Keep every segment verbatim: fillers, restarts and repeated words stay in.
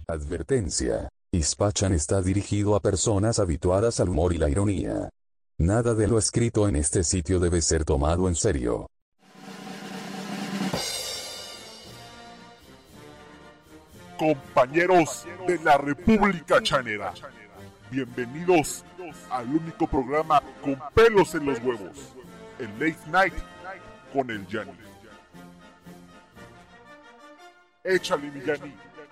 Advertencia. Ispachan está dirigido a personas habituadas al humor y la ironía. Nada de lo escrito en este sitio debe ser tomado en serio. Compañeros de la República Chanera, bienvenidos al único programa con pelos en los huevos, el Late Night con el Yanni. Échale, mi Yanni.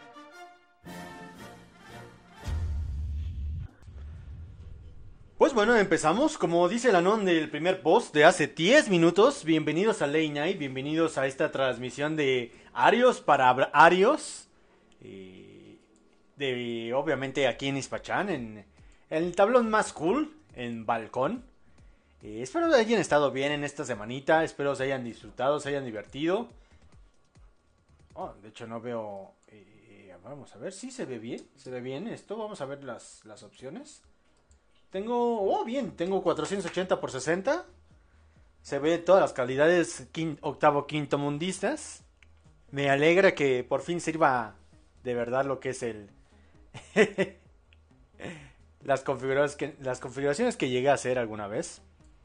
Pues bueno, empezamos. Como dice el Anon del primer post de hace diez minutos, bienvenidos a Late Night, bienvenidos a esta transmisión de Arios para Arios. Eh, de, obviamente aquí en Ispachán, en, en el tablón más cool, en Balcón. Eh, espero que hayan estado bien en esta semanita, espero se hayan disfrutado, se hayan divertido. Oh, de hecho no veo... Eh, vamos a ver si se ve bien, se ve bien esto, vamos a ver las, las opciones. Tengo, oh bien, tengo cuatrocientos ochenta por sesenta. Se ve todas las calidades quin, octavo quinto mundistas. Me alegra que por fin sirva de verdad lo que es el... las, configuraciones que, las configuraciones que llegué a hacer alguna vez.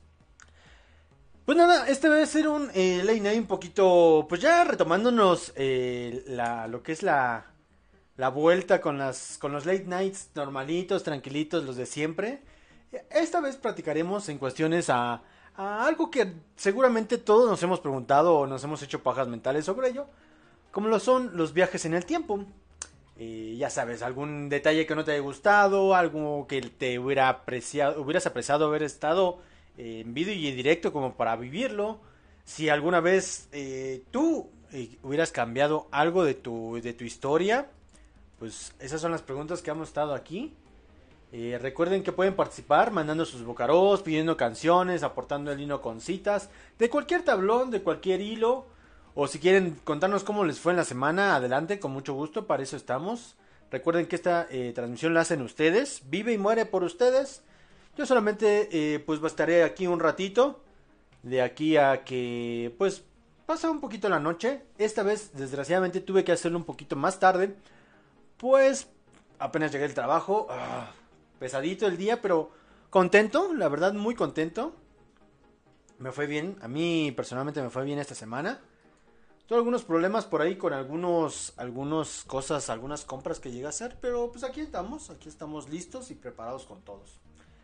Pues nada, este va a ser un eh, late night un poquito, pues ya retomándonos eh, la, lo que es la, la vuelta con, las, con los late nights normalitos, tranquilitos, los de siempre. Esta vez platicaremos en cuestiones a, a algo que seguramente todos nos hemos preguntado o nos hemos hecho pajas mentales sobre ello, como lo son los viajes en el tiempo. Eh, ya sabes, algún detalle que no te haya gustado, algo que te hubiera apreciado, hubieras apreciado haber estado eh, en vivo y en directo como para vivirlo. Si alguna vez eh, tú eh, hubieras cambiado algo de tu, de tu historia, pues esas son las preguntas que hemos estado aquí. Eh, recuerden que pueden participar mandando sus bocaros, pidiendo canciones, aportando el hilo con citas, de cualquier tablón, de cualquier hilo, o si quieren contarnos cómo les fue en la semana, adelante, con mucho gusto, para eso estamos. Recuerden que esta eh, transmisión la hacen ustedes, vive y muere por ustedes. Yo solamente eh, pues estaré aquí un ratito, de aquí a que pues pasa un poquito la noche. Esta vez desgraciadamente tuve que hacerlo un poquito más tarde, pues apenas llegué al trabajo. Ah, pesadito el día, pero contento, la verdad muy contento. Me fue bien, a mí personalmente me fue bien esta semana. Tuve algunos problemas por ahí con algunos, algunas cosas, algunas compras que llegué a hacer, pero pues aquí estamos, aquí estamos listos y preparados con todos.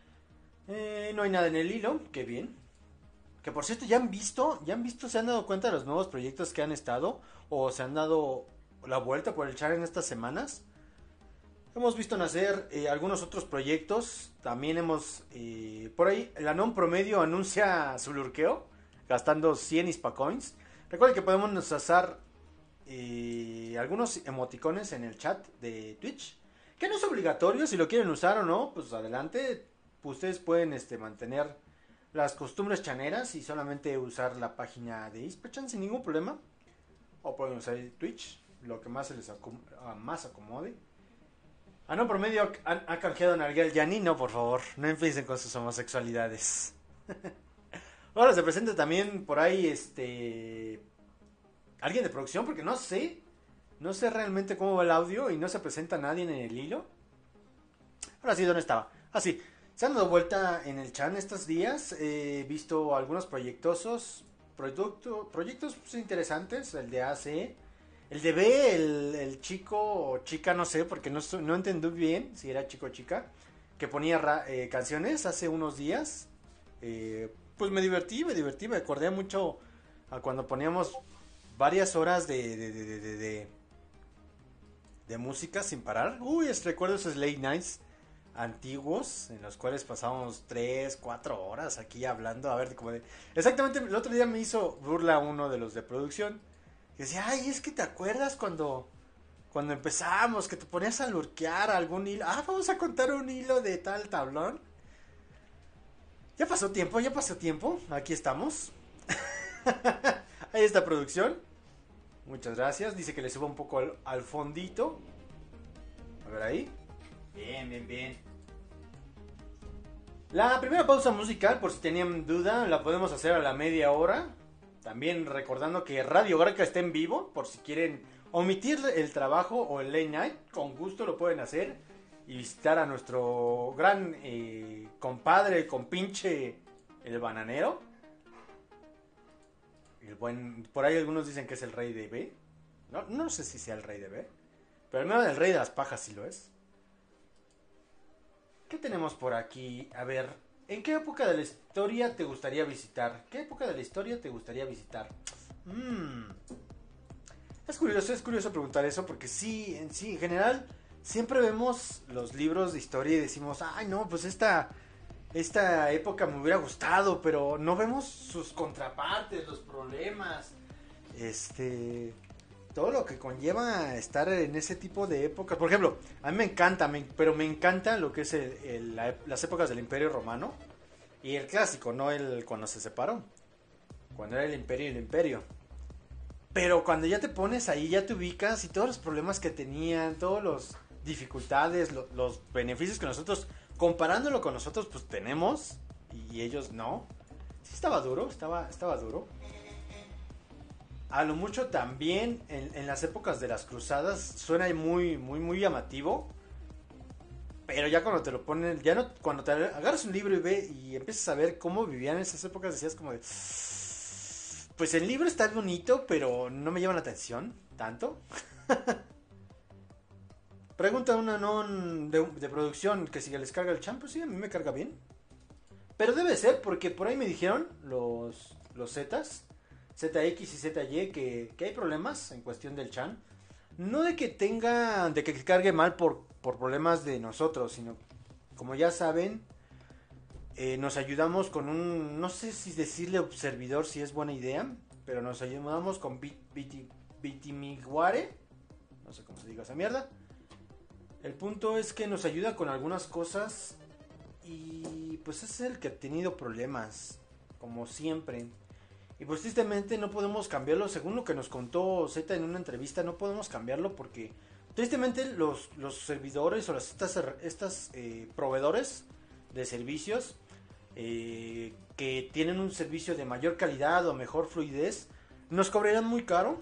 Eh, no hay nada en el hilo, qué bien. Que por cierto, ya han visto, ya han visto, se han dado cuenta de los nuevos proyectos que han estado, o se han dado la vuelta por el chat en estas semanas. Hemos visto nacer eh, algunos otros proyectos. También hemos... Eh, por ahí, el Anon Promedio anuncia su lurkeo, gastando cien Ispacoins. Recuerden que podemos usar eh, algunos emoticones en el chat de Twitch. Que no es obligatorio, si lo quieren usar o no, pues adelante. Ustedes pueden este, mantener las costumbres chaneras y solamente usar la página de Ispachan sin ningún problema. O pueden usar Twitch, lo que más se les acom- más acomode. Ah, no, promedio ha, ha canjeado en Arguel Yanni, no, por favor, no empiecen con sus homosexualidades. Ahora se presenta también por ahí, este... alguien de producción, porque no sé, no sé realmente cómo va el audio y no se presenta nadie en el hilo. Ahora sí, ¿dónde estaba? Ah, sí, se han dado vuelta en el chat estos días, he visto algunos proyectosos, producto, proyectos pues, interesantes, el de A C. El de B, el, el chico o chica, no sé, porque no, no entendí bien si era chico o chica, que ponía ra, eh, canciones hace unos días. Eh, pues me divertí, me divertí, me acordé mucho a cuando poníamos varias horas de, de, de, de, de, de, de música sin parar. Uy, es, recuerdo esos late nights antiguos en los cuales pasábamos tres, cuatro horas aquí hablando. A ver, como de... Exactamente, el otro día me hizo burla uno de los de producción. Y decía, ay, es que te acuerdas cuando cuando empezamos, que te ponías a lurkear algún hilo. Ah, vamos a contar un hilo de tal tablón. Ya pasó tiempo, ya pasó tiempo. Aquí estamos. Ahí está producción. Muchas gracias. Dice que le suba un poco al, al fondito. A ver ahí. Bien, bien, bien. La primera pausa musical, por si tenían duda, la podemos hacer a la media hora. También recordando que Radio Garca está en vivo, por si quieren omitir el trabajo o el late night, con gusto lo pueden hacer y visitar a nuestro gran eh, compadre, compinche, el bananero. El buen, por ahí algunos dicen que es el rey de B. No, no sé si sea el rey de B, pero al menos el rey de las pajas sí lo es. ¿Qué tenemos por aquí? A ver, ¿en qué época de la historia te gustaría visitar? ¿Qué época de la historia te gustaría visitar? Mmm... Es curioso, es curioso preguntar eso porque sí, en sí, en general, siempre vemos los libros de historia y decimos, ay no, pues esta, esta época me hubiera gustado, pero no vemos sus contrapartes, los problemas, este, todo lo que conlleva estar en ese tipo de épocas. Por ejemplo, a mí me encanta, me, pero me encanta lo que es el, el, la, las épocas del Imperio Romano y el clásico, no el cuando se separó, cuando era el Imperio y el Imperio. Pero cuando ya te pones ahí, ya te ubicas y todos los problemas que tenían, todas las dificultades, lo, los beneficios que nosotros, comparándolo con nosotros, pues tenemos y ellos no. Sí estaba duro, estaba, estaba duro. A lo mucho también en, en las épocas de las cruzadas suena muy, muy, muy llamativo. Pero ya cuando te lo ponen, ya no, cuando te agarras un libro y ve y empiezas a ver cómo vivían esas épocas, decías como de... Pues el libro está bonito, pero no me llama la atención tanto. Pregunta una non de, de producción que si les carga el champ, pues sí, a mí me carga bien. Pero debe ser, porque por ahí me dijeron los, los Zetas, Z X y Z Y, que, que hay problemas en cuestión del chan. No de que tenga, de que cargue mal por, por problemas de nosotros, sino como ya saben... Eh, nos ayudamos con un, no sé si decirle servidor si es buena idea, pero nos ayudamos con Bitimiguare, no sé cómo se diga esa mierda. El punto es que nos ayuda con algunas cosas y pues es el que ha tenido problemas, como siempre. Y pues tristemente no podemos cambiarlo, según lo que nos contó Z en una entrevista, no podemos cambiarlo porque tristemente los, los servidores o las, estas, estas eh, proveedores de servicios eh, que tienen un servicio de mayor calidad o mejor fluidez nos cobrarán muy caro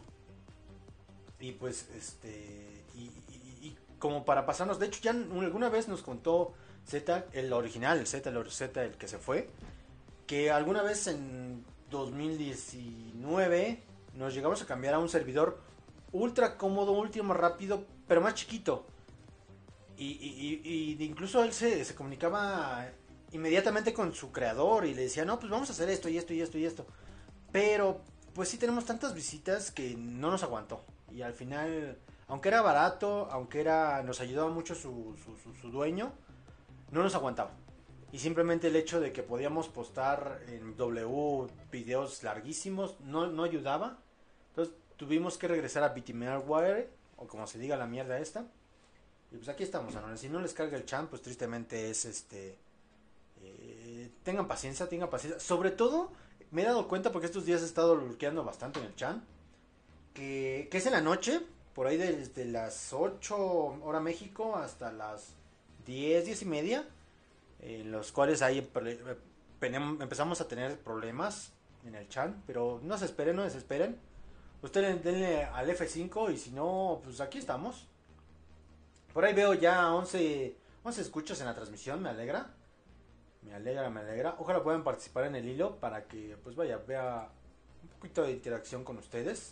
y pues este y, y, y como para pasarnos, de hecho ya alguna vez nos contó Z, el original, el Z, el Z, el que se fue, que alguna vez en dos mil diecinueve nos llegamos a cambiar a un servidor ultra cómodo, último rápido, pero más chiquito. Y, y, y, y incluso él se, se comunicaba inmediatamente con su creador y le decía, no, pues vamos a hacer esto y esto y esto y esto. Pero pues sí tenemos tantas visitas que no nos aguantó. Y al final, aunque era barato, aunque era nos ayudaba mucho su, su, su, su dueño, no nos aguantaba. Y simplemente el hecho de que podíamos postar en W videos larguísimos no, no ayudaba. Entonces tuvimos que regresar a Bitimeware, o como se diga la mierda esta. Y pues aquí estamos, ¿no? Si no les carga el chan, pues tristemente es este... Eh, tengan paciencia, tengan paciencia. Sobre todo, me he dado cuenta porque estos días he estado lurkeando bastante en el chan. Que, que es en la noche, por ahí desde las ocho hora México hasta las diez, diez y media. En los cuales ahí empezamos a tener problemas en el chan. Pero no se esperen, no desesperen. Ustedes denle al F cinco y si no, pues aquí estamos. Por ahí veo ya once, once escuchas en la transmisión, me alegra. Me alegra, me alegra. Ojalá puedan participar en el hilo para que, pues vaya, vea un poquito de interacción con ustedes.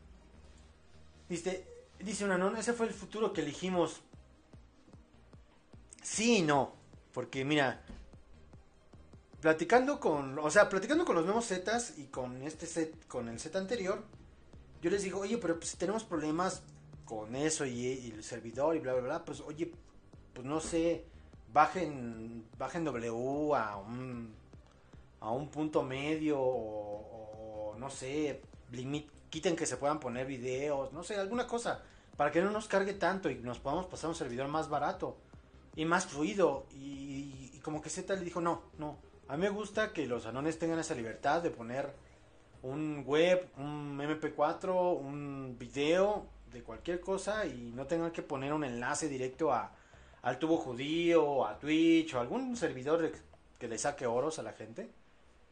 Dice, dice una non, ese fue el futuro que elegimos. Sí y no. Porque mira, platicando con, o sea, platicando con los nuevos Zetas y con este set, con el Z anterior, yo les digo, oye, pero pues si tenemos problemas con eso y, y el servidor y bla bla bla, pues oye, pues no sé, bajen bajen W a un a un punto medio o, o no sé, limit, quiten que se puedan poner videos, no sé, alguna cosa para que no nos cargue tanto y nos podamos pasar a un servidor más barato y más fluido. Y, y como que Z le dijo, no, no, a mí me gusta que los anones tengan esa libertad de poner un web, un eme pe cuatro, un video de cualquier cosa y no tengan que poner un enlace directo a al tubo judío, a Twitch o algún servidor de, que le saque oros a la gente.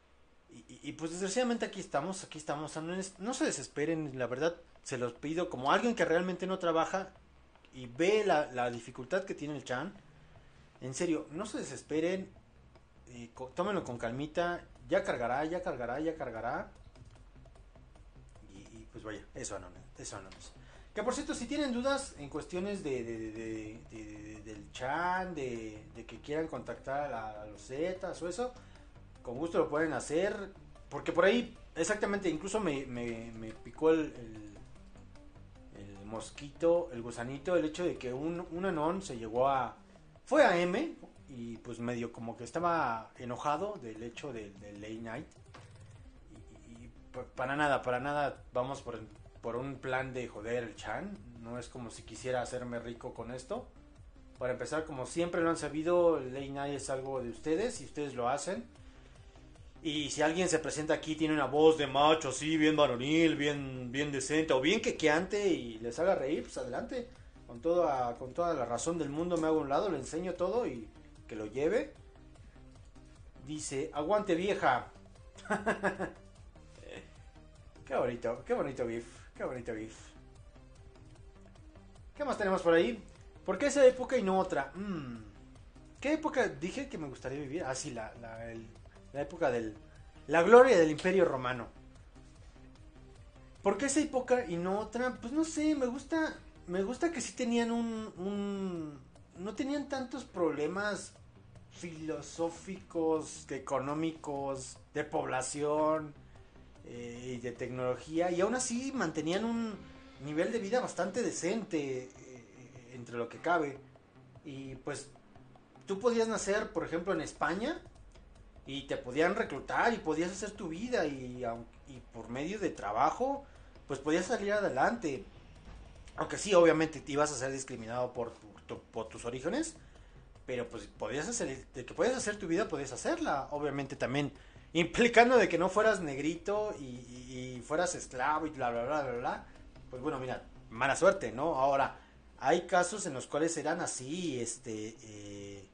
Y, y, y, pues desgraciadamente aquí estamos, aquí estamos. No, no se desesperen, la verdad se los pido como alguien que realmente no trabaja y ve la, la dificultad que tiene el Chan. En serio, no se desesperen, eh, co- tómenlo con calmita, ya cargará, ya cargará, ya cargará. Y, y pues vaya, eso no, eso no es. Que por cierto, si tienen dudas en cuestiones de, de, de, de- de- del Chan, de, de que quieran contactar a, a los Zetas o eso, con gusto lo pueden hacer. Porque por ahí, exactamente, incluso me, me, me picó el, el, el mosquito, el gusanito, el hecho de que un, un Anon se llegó a... Fue a M y pues medio como que estaba enojado del hecho del, del late night. Y, y pa- para nada, para nada vamos por, por un plan de joder el Chan. No es como si quisiera hacerme rico con esto. Para empezar, como siempre lo han sabido, el late night es algo de ustedes y ustedes lo hacen. Y si alguien se presenta aquí, tiene una voz de macho así, bien varonil, bien, bien decente o bien quequeante y les haga reír, pues adelante. Con toda, con toda la razón del mundo me hago a un lado, le enseño todo y que lo lleve. Dice, aguante vieja. Qué bonito, qué bonito GIF, qué bonito GIF. ¿Qué más tenemos por ahí? ¿Por qué esa época y no otra? Mm, ¿Qué época dije que me gustaría vivir? Ah, sí, la, la, el- la época del... La gloria del Imperio Romano. ¿Por qué esa época y no otra? Pues no sé, me gusta... Me gusta que sí tenían un... un no tenían tantos problemas filosóficos, económicos, de población eh, y de tecnología. Y aún así mantenían un nivel de vida bastante decente eh, entre lo que cabe. Y pues tú podías nacer, por ejemplo, en España y te podían reclutar y podías hacer tu vida y, y por medio de trabajo pues podías salir adelante. Aunque sí, obviamente te ibas a ser discriminado por, tu- por tus orígenes, pero pues podías hacer, de que podías hacer tu vida, podías hacerla. Obviamente también implicando de que no fueras negrito y, y- y fueras esclavo y bla, bla, bla, bla, bla. Pues bueno, mira, mala suerte, ¿no? Ahora, hay casos en los cuales eran así, este, eh,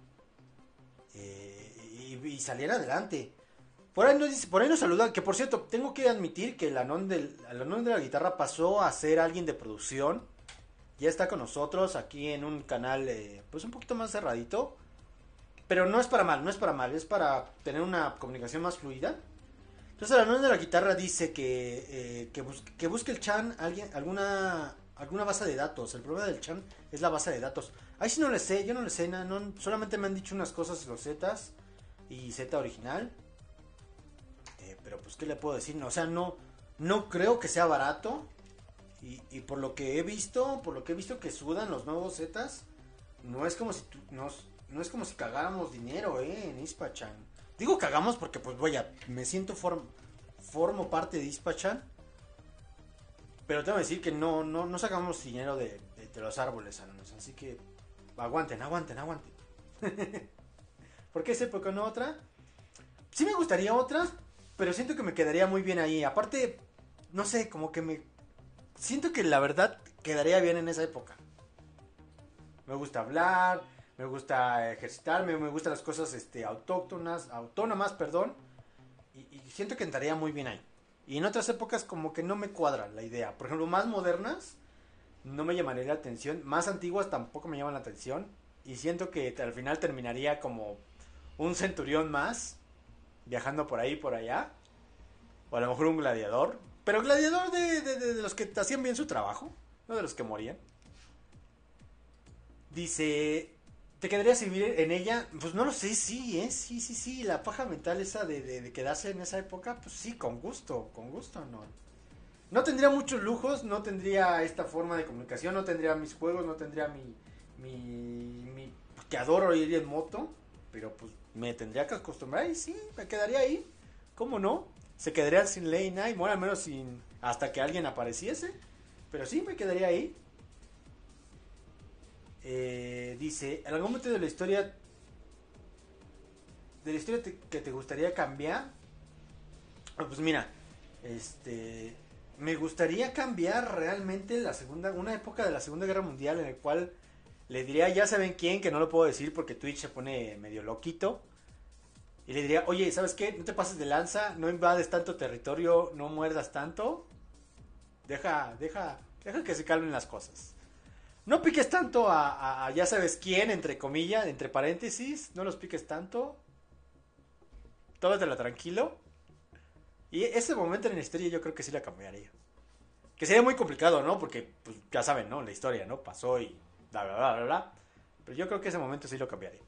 eh, y, y salir adelante. Por ahí, nos dice, por ahí nos saluda, que por cierto, tengo que admitir que el Anon, del, el Anon de la guitarra pasó a ser alguien de producción. Ya está con nosotros aquí en un canal eh, pues un poquito más cerradito. Pero no es para mal, no es para mal, es para tener una comunicación más fluida. Entonces el Anon de la guitarra dice que, eh, que, bus que busque el Chan alguien, alguna, alguna base de datos. El problema del Chan es la base de datos. Ahí sí no le sé, yo no le sé nada, no, solamente me han dicho unas cosas los Zetas y Z original. Eh, pero pues, ¿qué le puedo decir? No, o sea, no, no creo que sea barato. Y, y por lo que he visto, por lo que he visto que sudan los nuevos Zetas, no es como si tu, no, no es como si cagáramos dinero, eh, en Ispachan. Digo cagamos porque pues vaya, me siento form, formo parte de Ispachan, pero tengo que decir que no, no, no sacamos dinero de, de, de los árboles, alumnos, así que aguanten, aguanten, aguanten. ¿Por qué esa época no otra? Sí me gustaría otra, pero siento que me quedaría muy bien ahí. Aparte, no sé, como que me siento que la verdad quedaría bien en esa época. Me gusta hablar, me gusta ejercitarme, me gustan las cosas este, autóctonas, autónomas, perdón. Y, y siento que entraría muy bien ahí. Y en otras épocas como que no me cuadra la idea. Por ejemplo, más modernas no me llamaría la atención. Más antiguas tampoco me llaman la atención. Y siento que al final terminaría como un centurión más, viajando por ahí y por allá. O a lo mejor un gladiador. Pero gladiador de, de, de, de los que hacían bien su trabajo, no de los que morían. Dice, ¿te quedarías vivir en ella? Pues no lo sé, sí, ¿eh? Sí, sí, sí, la paja mental esa de, de, de quedarse en esa época, pues sí, con gusto, con gusto, no. No tendría muchos lujos, no tendría esta forma de comunicación, no tendría mis juegos, no tendría mi, mi, mi que adoro ir en moto, pero pues me tendría que acostumbrar y sí, me quedaría ahí, ¿cómo no? Se quedaría sin ley night, bueno, al menos sin, hasta que alguien apareciese, pero sí, me quedaría ahí. Eh, dice, ¿en algún momento de la historia de la historia te, que te gustaría cambiar? Ah, pues mira, este, me gustaría cambiar realmente la segunda, una época de la Segunda Guerra Mundial en el cual le diría, ya saben quién, que no lo puedo decir porque Twitch se pone medio loquito, Y le diría, oye, ¿sabes qué? No te pases de lanza, no invades tanto territorio, no muerdas tanto. Deja, deja, deja que se calmen las cosas. No piques tanto a, a, a ya sabes quién, entre comillas, entre paréntesis. No los piques tanto. Tómatela tranquilo. Y ese momento en la historia yo creo que sí la cambiaría. Que sería muy complicado, ¿no? Porque, pues, ya saben, ¿no? La historia, ¿no? Pasó y bla, bla, bla, bla, bla. Pero yo creo que ese momento sí lo cambiaría.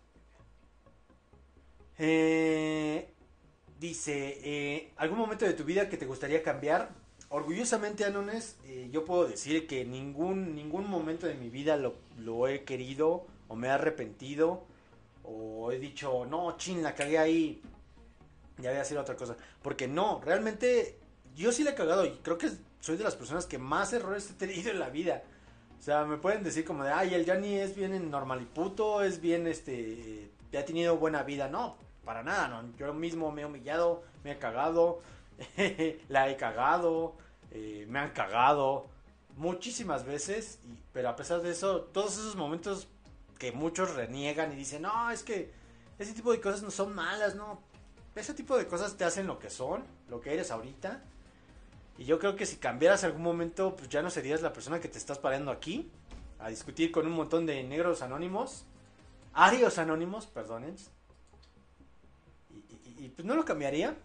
Eh, dice, eh, ¿algún momento de tu vida que te gustaría cambiar? Orgullosamente, Anones, eh, yo puedo decir que ningún, ningún momento de mi vida lo, lo he querido o me he arrepentido o he dicho, no, chin, la cagué ahí, ya voy a hacer otra cosa. Porque no, realmente yo sí la he cagado y creo que soy de las personas que más errores he tenido en la vida. O sea, me pueden decir como de, ay, el Yanni es bien normal y puto, es bien, este, ha tenido buena vida. No, para nada, no. Yo mismo me he humillado, me he cagado, la he cagado, eh, me han cagado muchísimas veces. Y, pero a pesar de eso, todos esos momentos que muchos reniegan y dicen, no, es que ese tipo de cosas no son malas, no. Ese tipo de cosas te hacen lo que son, lo que eres ahorita. Y yo creo que si cambiaras algún momento, pues ya no serías la persona que te estás parando aquí a discutir con un montón de negros anónimos, arios anónimos, perdonen. Y, y, y pues no lo cambiaría.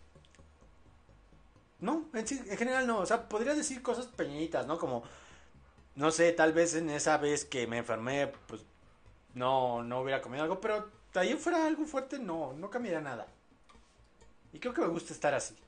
No, en, sí, en general no. O sea, podría decir cosas pequeñitas, ¿no? Como, no sé, tal vez en esa vez que me enfermé, pues no, no hubiera comido algo, pero de ahí fuera algo fuerte, no, no cambiaría nada. Y creo que me gusta estar así.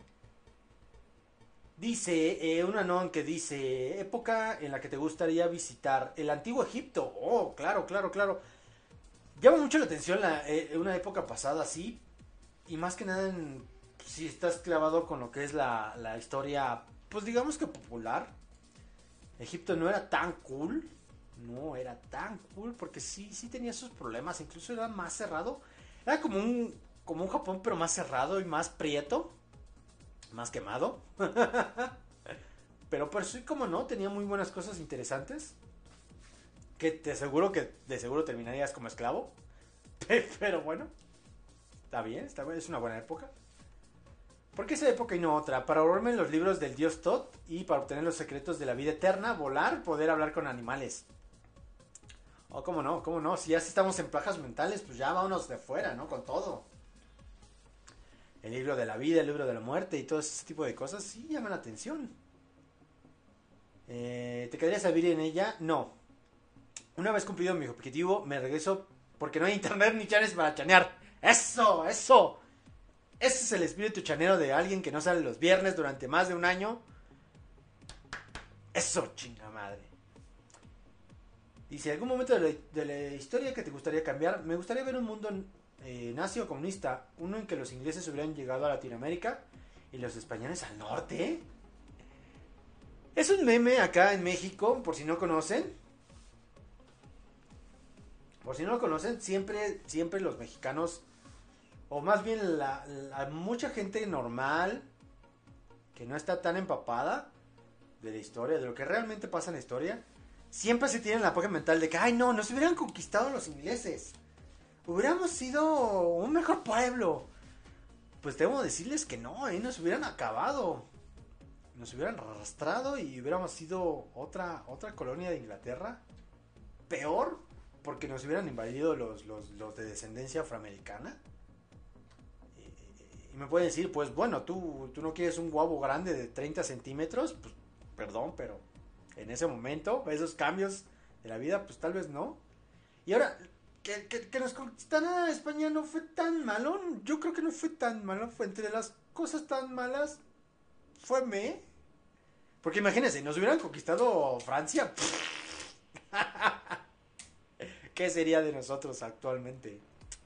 Dice, eh, un anón que dice, época en la que te gustaría visitar, el antiguo Egipto. Oh, claro, claro, claro. Llama mucho la atención la, eh, una época pasada así. Y más que nada en, si estás clavado con lo que es la, la historia, pues digamos que popular. Egipto no era tan cool. No era tan cool porque sí, sí tenía sus problemas. Incluso era más cerrado. Era como un, como un Japón pero más cerrado y más prieto. Más quemado. Pero por sí, como no, tenía muy buenas cosas interesantes. Que te aseguro que de seguro terminarías como esclavo. Pero bueno, está bien, está bien, es una buena época. ¿Por qué esa época y no otra? Para ahorrarme los libros del dios Tot y para obtener los secretos de la vida eterna, volar, poder hablar con animales. Oh, cómo no, cómo no. Si ya estamos en plajas mentales, pues ya vámonos de fuera, ¿no? Con todo. El libro de la vida, el libro de la muerte y todo ese tipo de cosas sí llaman la atención. Eh, ¿Te quedarías a vivir en ella? No. Una vez cumplido mi objetivo, me regreso porque no hay internet ni chanes para chanear. ¡Eso! ¡Eso! Ese es el espíritu chanero de alguien que no sale los viernes durante más de un año. ¡Eso, chinga madre! Dice, ¿algún momento de la, de la historia que te gustaría cambiar? Me gustaría ver un mundo eh, nazi o comunista. Uno en que los ingleses hubieran llegado a Latinoamérica y los españoles al norte. Es un meme acá en México, por si no conocen. Por si no lo conocen, siempre, siempre los mexicanos, o más bien la, la, mucha gente normal, que no está tan empapada de la historia, de lo que realmente pasa en la historia, siempre se tienen la poca mental de que, ay no, nos hubieran conquistado los ingleses. Hubiéramos sido un mejor pueblo. Pues debo decirles que no, ¿eh? Nos hubieran acabado. Nos hubieran arrastrado y hubiéramos sido otra, otra colonia de Inglaterra. Peor, porque nos hubieran invadido los, los, los de descendencia afroamericana. Y, y me pueden decir, pues bueno, tú, tú no quieres un guabo grande de treinta centímetros. Pues perdón, pero en ese momento, esos cambios de la vida, pues tal vez no. Y ahora, que, que, que nos conquistara España no fue tan malo. Yo creo que no fue tan malo. Fue entre las cosas tan malas. Fue me. Porque imagínense, nos hubieran conquistado Francia. ¿Qué sería de nosotros actualmente?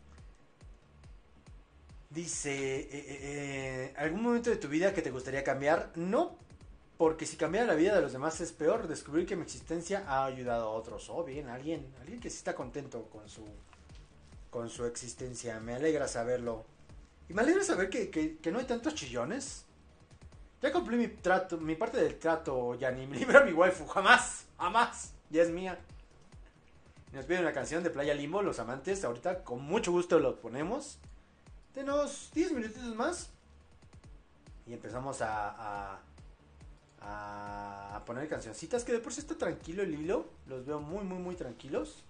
Dice, eh, eh, eh, ¿algún momento de tu vida que te gustaría cambiar? No, porque si cambiara la vida de los demás es peor. Descubrir que mi existencia ha ayudado a otros. Oh, bien, alguien, alguien que sí está contento con su, con su existencia. Me alegra saberlo. Y me alegra saber que, que, que no hay tantos chillones. Ya cumplí mi trato, mi parte del trato, Yanni. Me libra mi waifu. Jamás, jamás. Ya es mía. Nos piden una canción de Playa Limbo, Los Amantes. Ahorita con mucho gusto lo ponemos. Denos diez minutitos más. Y empezamos a, a, a poner cancioncitas. Que de por sí está tranquilo el hilo. Los veo muy, muy, muy tranquilos.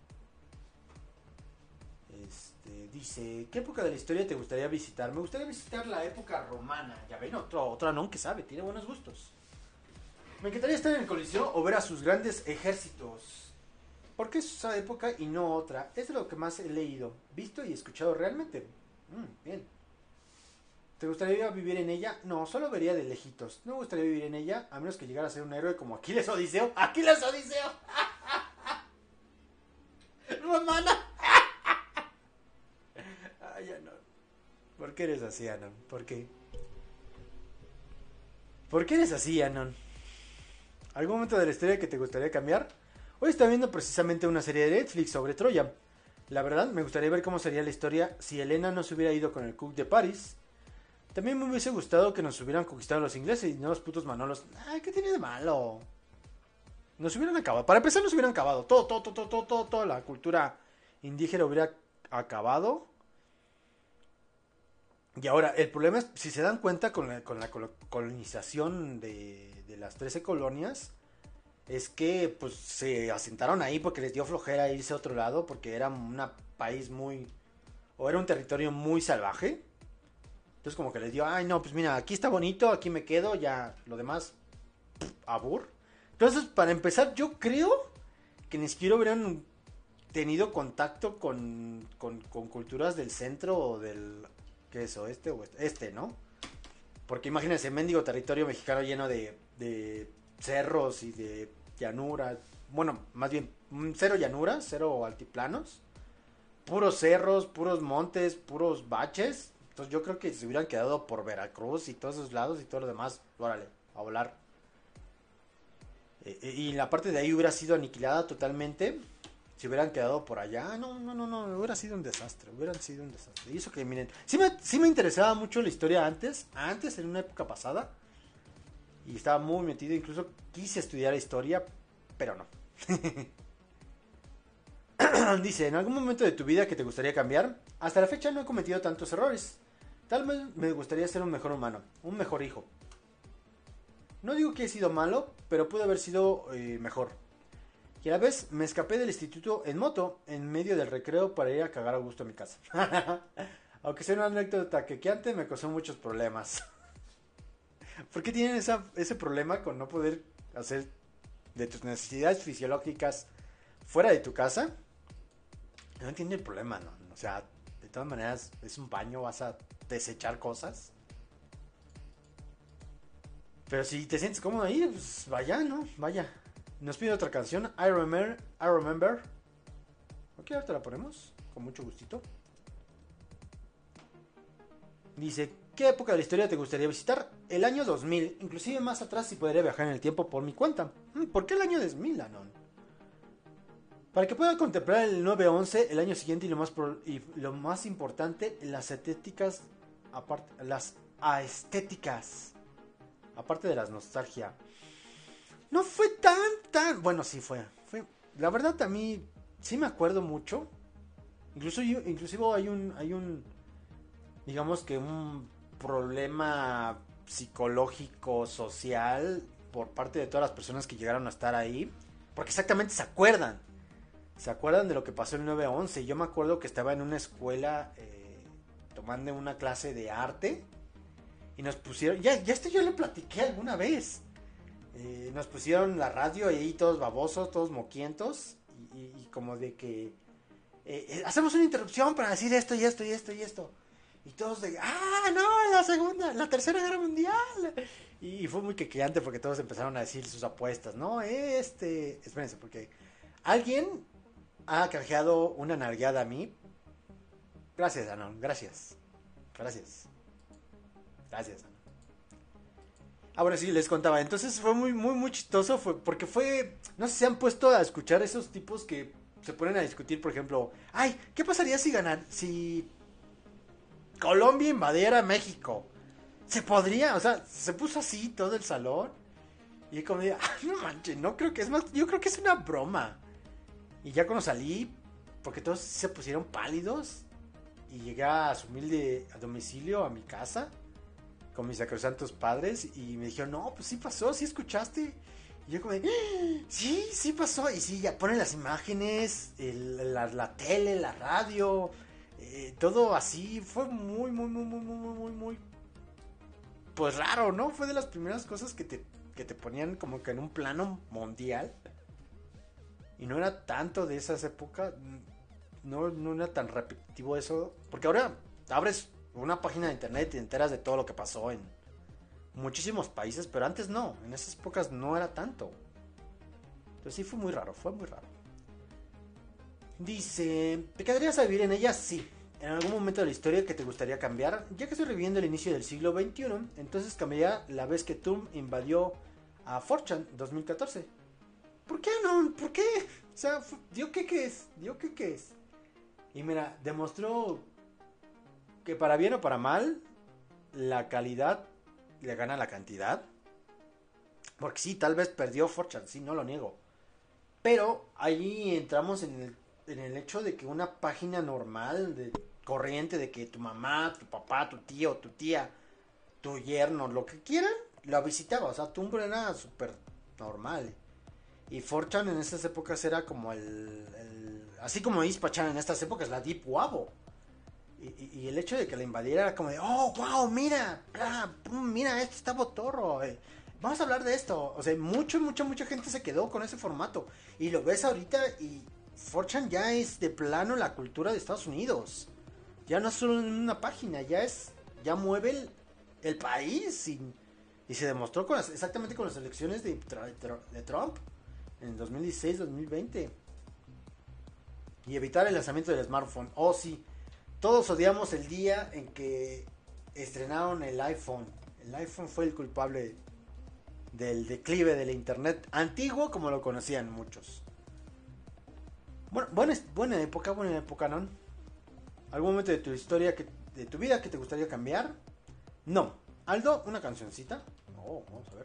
Este, dice, ¿qué época de la historia te gustaría visitar? Me gustaría visitar la época romana. Ya ven, otro, otro anón que sabe, tiene buenos gustos. Me encantaría estar en el Coliseo o ver a sus grandes ejércitos. ¿Por qué esa época y no otra? Es de lo que más he leído, visto y escuchado realmente. Mm, bien. ¿Te gustaría vivir en ella? No, solo vería de lejitos. No me gustaría vivir en ella, a menos que llegara a ser un héroe como Aquiles Odiseo. ¡Aquiles Odiseo! ¡Romana! Ay, Anon. ¿Por qué eres así, Anon? ¿Por qué? ¿Por qué eres así, Anon? ¿Algún momento de la historia que te gustaría cambiar? Hoy estoy viendo precisamente una serie de Netflix sobre Troya. La verdad, me gustaría ver cómo sería la historia si Helena no se hubiera ido con el Cook de París. También me hubiese gustado que nos hubieran conquistado los ingleses y no los putos manolos. Ay, ¿qué tiene de malo? Nos hubieran acabado. Para empezar, nos hubieran acabado. Todo, todo, todo, todo, todo, toda la cultura indígena hubiera acabado. Y ahora, el problema es, si se dan cuenta con la, con la colonización de, de las trece colonias, es que pues se asentaron ahí porque les dio flojera irse a otro lado, porque era un país muy, o era un territorio muy salvaje. Entonces como que les dio, ay no, pues mira, aquí está bonito, aquí me quedo, ya lo demás, pff, abur. Entonces, para empezar, yo creo que ni siquiera hubieran tenido contacto con, con, con culturas del centro o del... ¿Qué es eso? ¿Este o este? Este, ¿no? Porque imagínense, mendigo territorio mexicano lleno de, de cerros y de llanuras. Bueno, más bien, cero llanuras, cero altiplanos. Puros cerros, puros montes, puros baches. Entonces yo creo que se hubieran quedado por Veracruz y todos esos lados y todo lo demás. Órale, a volar. Eh, y la parte de ahí hubiera sido aniquilada totalmente. Si hubieran quedado por allá, no, no, no, no, hubiera sido un desastre, hubiera sido un desastre. Y eso que miren, sí me, sí me interesaba mucho la historia antes, antes en una época pasada. Y estaba muy metido, incluso quise estudiar historia, pero no. Dice, ¿en algún momento de tu vida que te gustaría cambiar? Hasta la fecha no he cometido tantos errores. Tal vez me gustaría ser un mejor humano, un mejor hijo. No digo que he sido malo, pero pude haber sido eh, mejor. Y a la vez me escapé del instituto en moto, en medio del recreo, para ir a cagar a gusto a mi casa. Aunque sea una anécdota que antes me causó muchos problemas. ¿Por qué tienen esa, ese problema con no poder hacer de tus necesidades fisiológicas fuera de tu casa? No entiendo el problema, ¿no? O sea, de todas maneras, es un baño, vas a desechar cosas. Pero si te sientes cómodo ahí, pues vaya, ¿no? Vaya. Nos pide otra canción, I Remember. I Remember. Ok, ahorita la ponemos, con mucho gustito. Dice, ¿qué época de la historia te gustaría visitar? El año dos mil, inclusive más atrás si podría viajar en el tiempo por mi cuenta. ¿Por qué el año dos mil, Anon? Para que pueda contemplar el nueve once, el año siguiente y lo más, pro, y lo más importante, las estéticas, aparte, las aestéticas, aparte de las nostalgia. No fue tan, tan... Bueno, sí fue. fue la verdad, a mí sí me acuerdo mucho. Incluso yo, inclusive hay un... Hay un... Digamos que un problema psicológico, social, por parte de todas las personas que llegaron a estar ahí. Porque exactamente se acuerdan. Se acuerdan de lo que pasó el nueve once. Yo me acuerdo que estaba en una escuela eh, tomando una clase de arte. Y nos pusieron... Ya, ya esto yo lo platiqué alguna vez. Eh, nos pusieron la radio y ahí todos babosos, todos moquientos y, y, y como de que eh, eh, hacemos una interrupción para decir esto y esto y esto y esto y todos de ah no, la segunda, la tercera guerra mundial y, y fue muy quequeante porque todos empezaron a decir sus apuestas, no, este, espérense porque alguien ha canjeado una nalgueada a mí. Gracias, Anon, gracias, gracias, gracias. Ah, bueno, sí, les contaba. Entonces fue muy, muy, muy chistoso. Fue porque fue... No sé si se han puesto a escuchar esos tipos que se ponen a discutir, por ejemplo... Ay, ¿qué pasaría si ganar... Si Colombia invadiera México? ¿Se podría? O sea, se puso así todo el salón. Y como de... Ah, no manches, no creo que... Es más, yo creo que es una broma. Y ya cuando salí... Porque todos se pusieron pálidos. y llegué a su humilde domicilio, a mi casa, con mis sacrosantos padres, y me dijeron, no, pues sí pasó, sí escuchaste. Y yo como, de, ¡Ah! sí, sí pasó. Y sí, ya ponen las imágenes, el, la, la tele, la radio, eh, todo así. Fue muy, muy, muy, muy, muy, muy, muy, pues raro, ¿no? Fue de las primeras cosas que te, que te ponían como que en un plano mundial. Y no era tanto de esas épocas, no, no era tan repetitivo eso. Porque ahora abres una página de internet y te enteras de todo lo que pasó en muchísimos países, pero antes no, en esas épocas no era tanto. Entonces sí fue muy raro, fue muy raro. Dice, ¿te quedarías a vivir en ella? Sí. En algún momento de la historia que te gustaría cambiar, ya que estoy reviviendo el inicio del siglo veintiuno, entonces cambiaría la vez que Trump invadió a cuatro chan dos mil catorce. ¿Por qué no? ¿Por qué? O sea, ¿dio qué qué es? ¿Dio qué qué es? Y mira, demostró que para bien o para mal, la calidad le gana la cantidad. Porque sí, tal vez perdió cuatro chan, sí, no lo niego. Pero ahí entramos en el, en el hecho de que una página normal, de corriente, de que tu mamá, tu papá, tu tío, tu tía, tu yerno, lo que quieran, la visitaba. O sea, Tumblr era súper normal. Y cuatro chan en esas épocas era como el, el así como Ispachan en estas épocas, la Deep Wabo. Y, y, y el hecho de que la invadiera era como de, oh, wow, mira, ah, pum, mira, esto está botorro, eh. Vamos a hablar de esto. O sea, mucho, mucha, mucha gente se quedó con ese formato. Y lo ves ahorita y cuatro chan ya es de plano la cultura de Estados Unidos. Ya no es solo en una página, ya es, ya mueve el, el país. Y, y se demostró con las, exactamente con las elecciones de, de Trump en dos mil dieciséis dos mil veinte. Y evitar el lanzamiento del smartphone. Oh, sí. Todos odiamos el día en que estrenaron el iPhone. El iPhone fue el culpable del declive del internet antiguo como lo conocían muchos. Bueno, buena, buena época, buena época, ¿no? ¿Algún momento de tu historia, que, de tu vida que te gustaría cambiar? No. Aldo, una cancioncita. Oh, vamos a ver.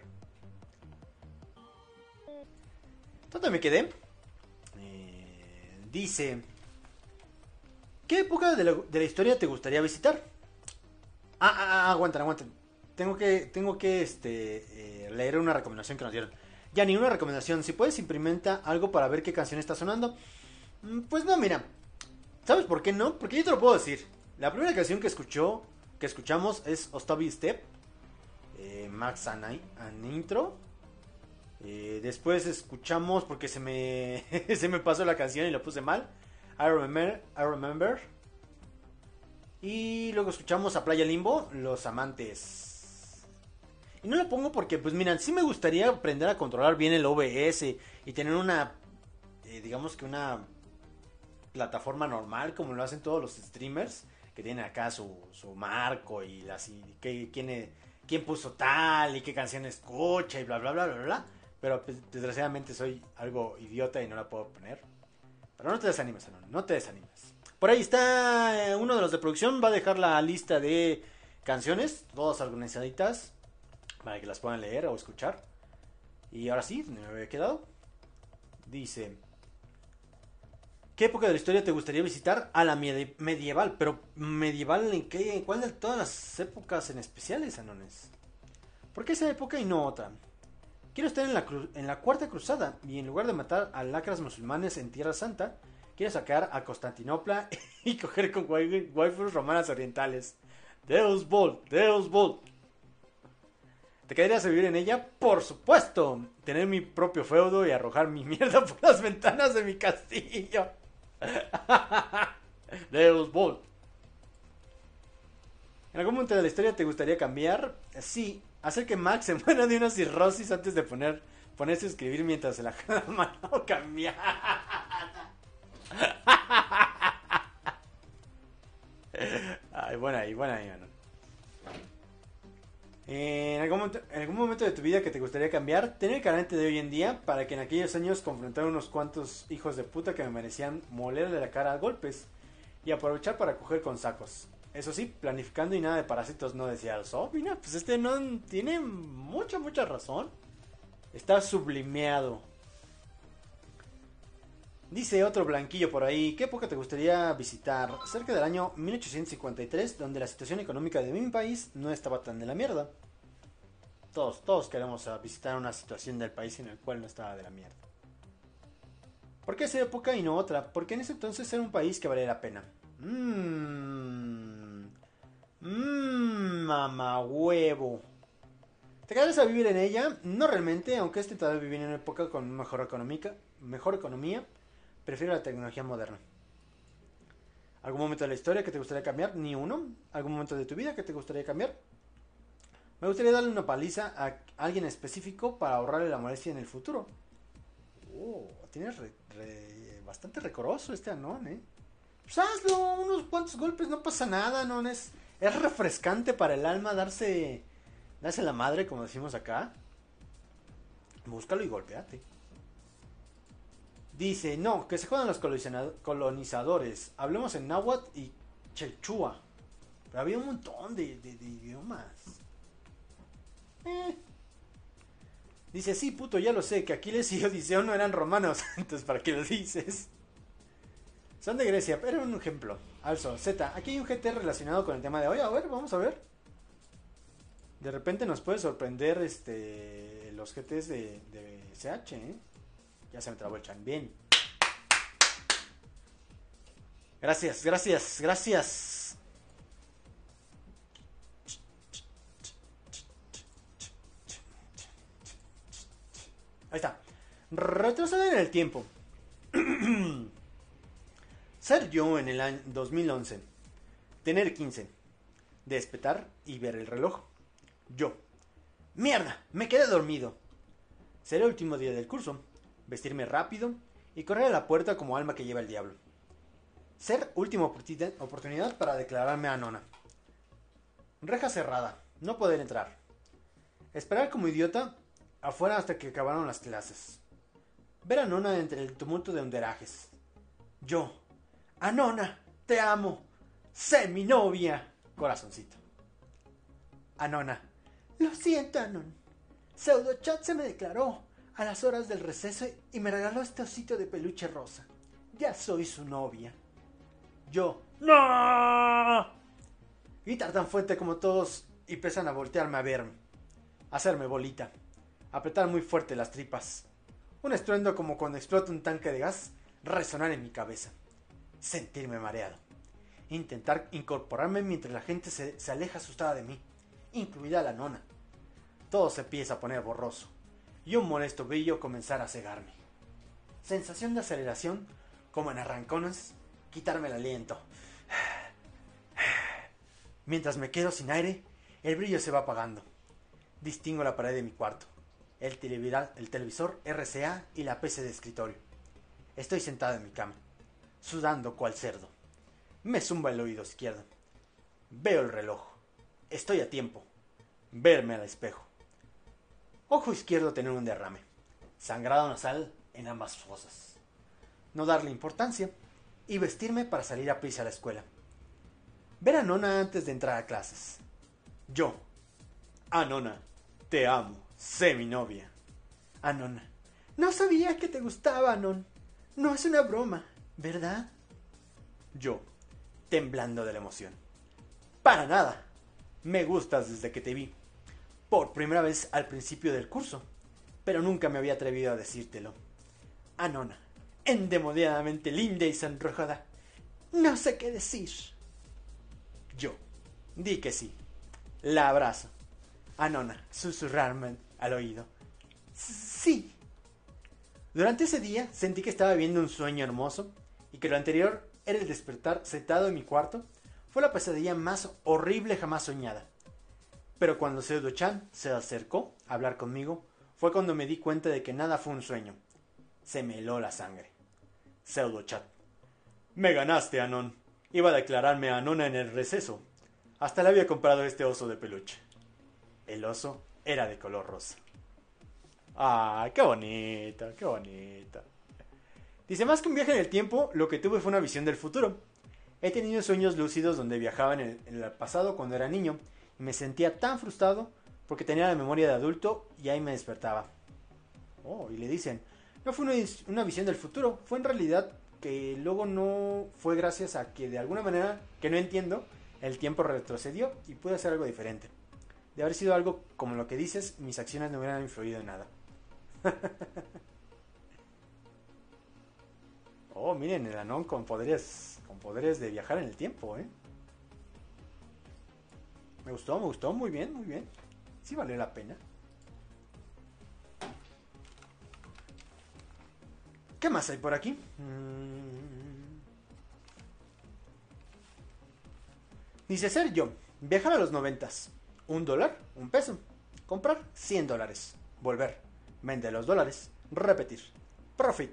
¿Dónde me quedé? Eh, dice... ¿Qué época de la, de la historia te gustaría visitar? Ah, ah, ah, aguanten, aguanten. Tengo que, tengo que este, eh, leer una recomendación que nos dieron. Ya, ni una recomendación. Si puedes, implementa algo para ver qué canción está sonando. Pues no, mira. ¿Sabes por qué no? Porque yo te lo puedo decir. La primera canción que escuchó, que escuchamos es Ostoby Step. Eh, Max an, an Intro. Eh, después escuchamos, porque se me, se me pasó la canción y lo puse mal. I remember, I remember. Y luego escuchamos a Playa Limbo, Los Amantes. Y no lo pongo porque, pues miren, sí me gustaría aprender a controlar bien el O B S y tener una, eh, digamos que una plataforma normal como lo hacen todos los streamers, que tienen acá su, su marco y las, y que, quién, quién puso tal y qué canción escucha y bla bla bla bla bla. Pero pues, desgraciadamente soy algo idiota y no la puedo poner. Pero no te desanimes, no, no te desanimes. Por ahí está eh, uno de los de producción. Va a dejar la lista de canciones, todas organizaditas, para que las puedan leer o escuchar. Y ahora sí, me había quedado. Dice: ¿qué época de la historia te gustaría visitar? A la medieval. Pero medieval en qué? ¿Cuál de todas las épocas en especiales, Anones? ¿Por qué esa época y no otra? Quiero estar en la, cru- en la cuarta cruzada y en lugar de matar a lacras musulmanes en Tierra Santa, quiero sacar a Constantinopla y coger con wai- waifus romanas orientales. Deus Volt, Deus Volt. ¿Te quedarías a vivir en ella? Por supuesto. Tener mi propio feudo y arrojar mi mierda por las ventanas de mi castillo. Deus Volt. ¿En algún momento de la historia te gustaría cambiar? Sí. Hacer que Max se muera de una cirrosis antes de poner, ponerse a escribir mientras se la jala la mano cambiada. Ay, buena ahí, buena ahí, mano. ¿En algún, momento, ¿En algún momento de tu vida que te gustaría cambiar? Tener el carácter de hoy en día para que en aquellos años confrontar a unos cuantos hijos de puta que me merecían molerle la cara a golpes y aprovechar para coger con sacos. Eso sí, planificando y nada de parásitos no deseados. Oh, mira, pues este no tiene mucha, mucha razón. Está sublimeado. Dice otro blanquillo por ahí, ¿qué época te gustaría visitar? Cerca del año mil ochocientos cincuenta y tres, donde la situación económica de mi país no estaba tan de la mierda. Todos, todos queremos uh, visitar una situación del país en el cual no estaba de la mierda. ¿Por qué esa época y no otra? Porque en ese entonces era un país que valía la pena. Mmm. Mmm, mamá huevo. ¿Te quedas a vivir en ella? No realmente, aunque es tentador vivir en una época con mejor económica, mejor economía, prefiero la tecnología moderna. ¿Algún momento de la historia que te gustaría cambiar? Ni uno. ¿Algún momento de tu vida que te gustaría cambiar? Me gustaría darle una paliza a alguien específico para ahorrarle la molestia en el futuro. Oh, tienes re, re, bastante recoroso este Anon, ¿eh? Pues hazlo, unos cuantos golpes, no pasa nada, Anon. Es, es refrescante para el alma darse, darse la madre, como decimos acá. Búscalo y golpeate. Dice, no, que se jodan los colonizadores. Hablemos en náhuatl y quechua. Pero había un montón de, de, de idiomas. Eh. Dice, sí, puto, ya lo sé, que Aquiles y Odiseo no eran romanos. Entonces, ¿para qué lo dices? Son de Grecia, pero un ejemplo. Also, Z, aquí hay un G T relacionado con el tema de hoy. A ver, vamos a ver. De repente nos puede sorprender este los G Ts de, de C H, ¿eh? Ya se me trabó el chan. Bien. Gracias, gracias, gracias. Ahí está. Retroceder en el tiempo. Ser yo en el año dos mil once. Tener quince. Despertar y ver el reloj. Yo. ¡Mierda! Me quedé dormido. Ser el último día del curso. Vestirme rápido y correr a la puerta como alma que lleva el diablo. Ser última oportunidad para declararme a Nona. Reja cerrada. No poder entrar. Esperar como idiota afuera hasta que acabaron las clases. Ver a Nona entre el tumulto de underajes. Yo. Anona, te amo. Sé mi novia. Corazoncito. Anona. Lo siento, Anon. Pseudochat se me declaró a las horas del receso y me regaló este osito de peluche rosa. Ya soy su novia. Yo. ¡No! Gritar tan fuerte como todos y empiezan a voltearme a verme. Hacerme bolita. Apretar muy fuerte las tripas. Un estruendo como cuando explota un tanque de gas resonar en mi cabeza. Sentirme mareado. Intentar incorporarme mientras la gente se, se aleja asustada de mí, incluida la Nona. Todo se empieza a poner borroso y un molesto brillo comenzar a cegarme. Sensación de aceleración, como en arrancones, quitarme el aliento. Mientras me quedo sin aire, el brillo se va apagando. Distingo la pared de mi cuarto, el, televisor, el televisor R C A y la P C de escritorio. Estoy sentado en mi cama, sudando cual cerdo. Me zumba el oído izquierdo. Veo el reloj. Estoy a tiempo. Verme al espejo. Ojo izquierdo tener un derrame. Sangrado nasal en ambas fosas. No darle importancia y vestirme para salir a prisa a la escuela. Ver a Nona antes de entrar a clases. Yo. Ah, Nona, te amo. Sé mi novia. Ah, Nona. No sabía que te gustaba, Anon. No es una broma, ¿verdad? Yo, temblando de la emoción. Para nada. Me gustas desde que te vi. Por primera vez al principio del curso. Pero nunca me había atrevido a decírtelo. Anona, endemoniadamente linda y sonrojada. No sé qué decir. Yo, di que sí. La abrazo. Anona, susurrarme al oído. Sí. Durante ese día sentí que estaba viendo un sueño hermoso y que lo anterior era el despertar sentado en mi cuarto. Fue la pesadilla más horrible jamás soñada. Pero cuando Pseudo-chan se acercó a hablar conmigo, fue cuando me di cuenta de que nada fue un sueño. Se me heló la sangre. Pseudo-chat. Me ganaste, Anon. Iba a declararme a Anona en el receso. Hasta le había comprado este oso de peluche. El oso era de color rosa. ¡Ah, qué bonita, qué bonita! Dice, más que un viaje en el tiempo, lo que tuve fue una visión del futuro. He tenido sueños lúcidos donde viajaba en el, en el pasado cuando era niño y me sentía tan frustrado porque tenía la memoria de adulto y ahí me despertaba. Oh, y le dicen, no fue una, una visión del futuro, fue en realidad que luego no fue gracias a que de alguna manera, que no entiendo, el tiempo retrocedió y pude hacer algo diferente. De haber sido algo como lo que dices, mis acciones no hubieran influido en nada. Oh, miren, el Anón con poderes, con poderes de viajar en el tiempo, ¿eh? Me gustó, me gustó, muy bien, muy bien. Sí valió la pena. ¿Qué más hay por aquí? Mm. Dice Sergio, viajar a los noventas. Un dólar, un peso. Comprar cien dólares. Volver. Vende los dólares. Repetir. Profit.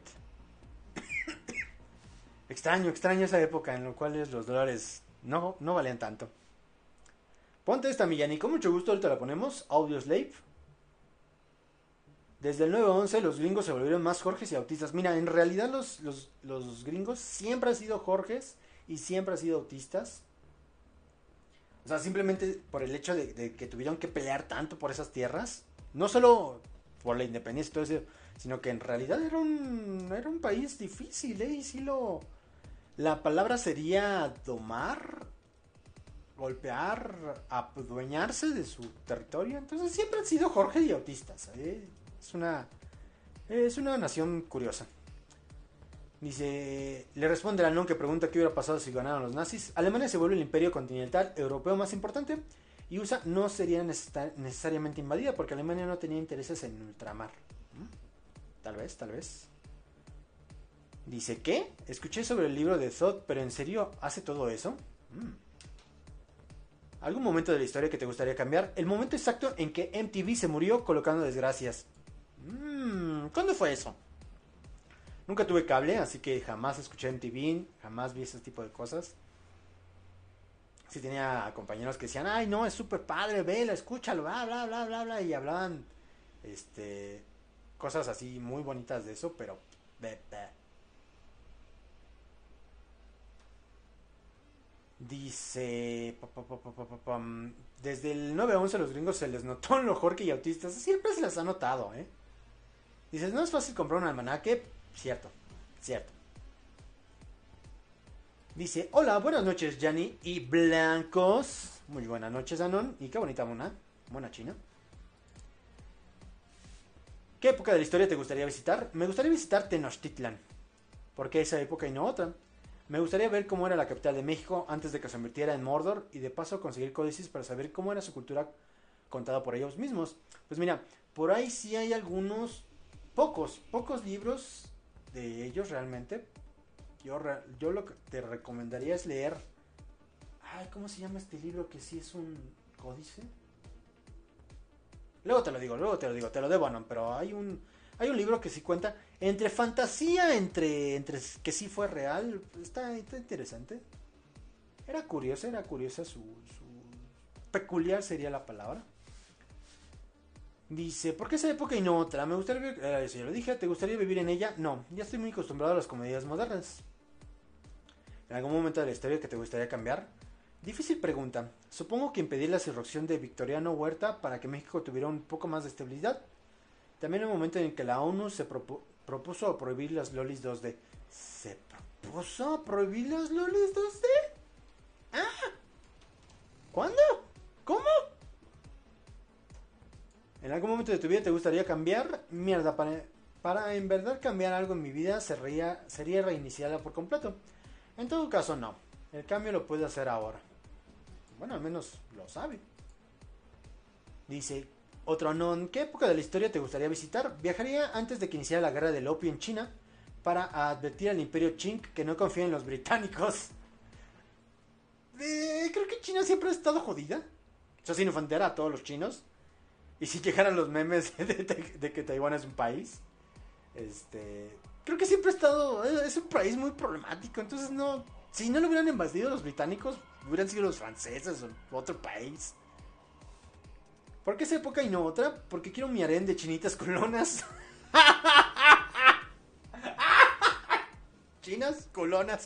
Extraño, extraño esa época en la cual los dólares no, no valían tanto. Ponte esta, Millani, con mucho gusto, ahorita la ponemos. Audio Slave. Desde el nueve once los gringos se volvieron más Jorges y autistas. Mira, en realidad los, los, los gringos siempre han sido Jorges y siempre han sido autistas. O sea, simplemente por el hecho de, de que tuvieron que pelear tanto por esas tierras. No solo por la independencia y todo eso, sino que en realidad era un, era un país difícil, ¿eh? Y sí lo... La palabra sería domar, golpear, adueñarse de su territorio. Entonces siempre han sido Jorge y autistas, ¿eh? Es una, es una nación curiosa. Dice, le responde el Anón que pregunta qué hubiera pasado si ganaron los nazis. Alemania se vuelve el imperio continental europeo más importante y U S A no sería necesar, necesariamente invadida porque Alemania no tenía intereses en ultramar. ¿Mm? Tal vez, tal vez. Dice, ¿qué? Escuché sobre el libro de Thoth, pero ¿en serio hace todo eso? Mm. ¿Algún momento de la historia que te gustaría cambiar? El momento exacto en que M T V se murió colocando desgracias. Mm, ¿Cuándo fue eso? Nunca tuve cable, así que jamás escuché M T V, jamás vi ese tipo de cosas. Sí tenía compañeros que decían, ay no, es súper padre, vela, escúchalo, bla, bla, bla, bla, bla, y hablaban, este, cosas así muy bonitas de eso, pero, bleh, bleh. Dice, pa, pa, pa, pa, pa, pa, pa, desde el nueve once a los gringos se les notó en lo Jorge y autistas, siempre se les ha notado, ¿eh? Dices, no es fácil comprar un almanaque, cierto, cierto. Dice, hola, buenas noches, Yanni y Blancos. Muy buenas noches, Anon. Y qué bonita mona, mona china. ¿Qué época de la historia te gustaría visitar? Me gustaría visitar Tenochtitlan. Porque esa época y no otra. Me gustaría ver cómo era la capital de México antes de que se convirtiera en Mordor. Y de paso conseguir códices para saber cómo era su cultura contada por ellos mismos. Pues mira, por ahí sí hay algunos, pocos, pocos libros de ellos realmente. Yo, yo lo que te recomendaría es leer. Ay, ¿cómo se llama este libro? Que sí es un códice. Luego te lo digo, luego te lo digo, te lo debo, no, pero hay un hay un libro que sí cuenta entre fantasía, entre entre que sí fue real, está, está interesante. Era curiosa, era curiosa su, su peculiar sería la palabra. Dice, ¿por qué esa época y no otra? Me gustaría vivir, eh, si ya lo dije, ¿te gustaría vivir en ella? No, ya estoy muy acostumbrado a las comedias modernas. ¿En algún momento de la historia que te gustaría cambiar? Difícil pregunta. Supongo que impedir la insurrección de Victoriano Huerta para que México tuviera un poco más de estabilidad. También el momento en que la ONU se propu propuso prohibir las lolis dos D. ¿Se propuso prohibir las lolis dos D? ¿Ah? ¿Cuándo? ¿Cómo? ¿En algún momento de tu vida te gustaría cambiar? Mierda, para, para en verdad cambiar algo en mi vida sería, sería reiniciarla por completo. En todo caso, no. El cambio lo puede hacer ahora. Bueno, al menos lo sabe. Dice, otro non, ¿qué época de la historia te gustaría visitar? Viajaría antes de que iniciara la guerra del opio en China para advertir al imperio Qing que no confía en los británicos. Eh, creo que China siempre ha estado jodida. O sea, sin ofender a todos los chinos. Y si llegaran los memes de, de, de que Taiwán es un país. Este... Creo que siempre ha estado... Es un país muy problemático. Entonces no... Si no lo hubieran invadido los británicos, hubieran sido los franceses o otro país. ¿Por qué esa época y no otra? Porque quiero mi harén de chinitas colonas. Chinas colonas.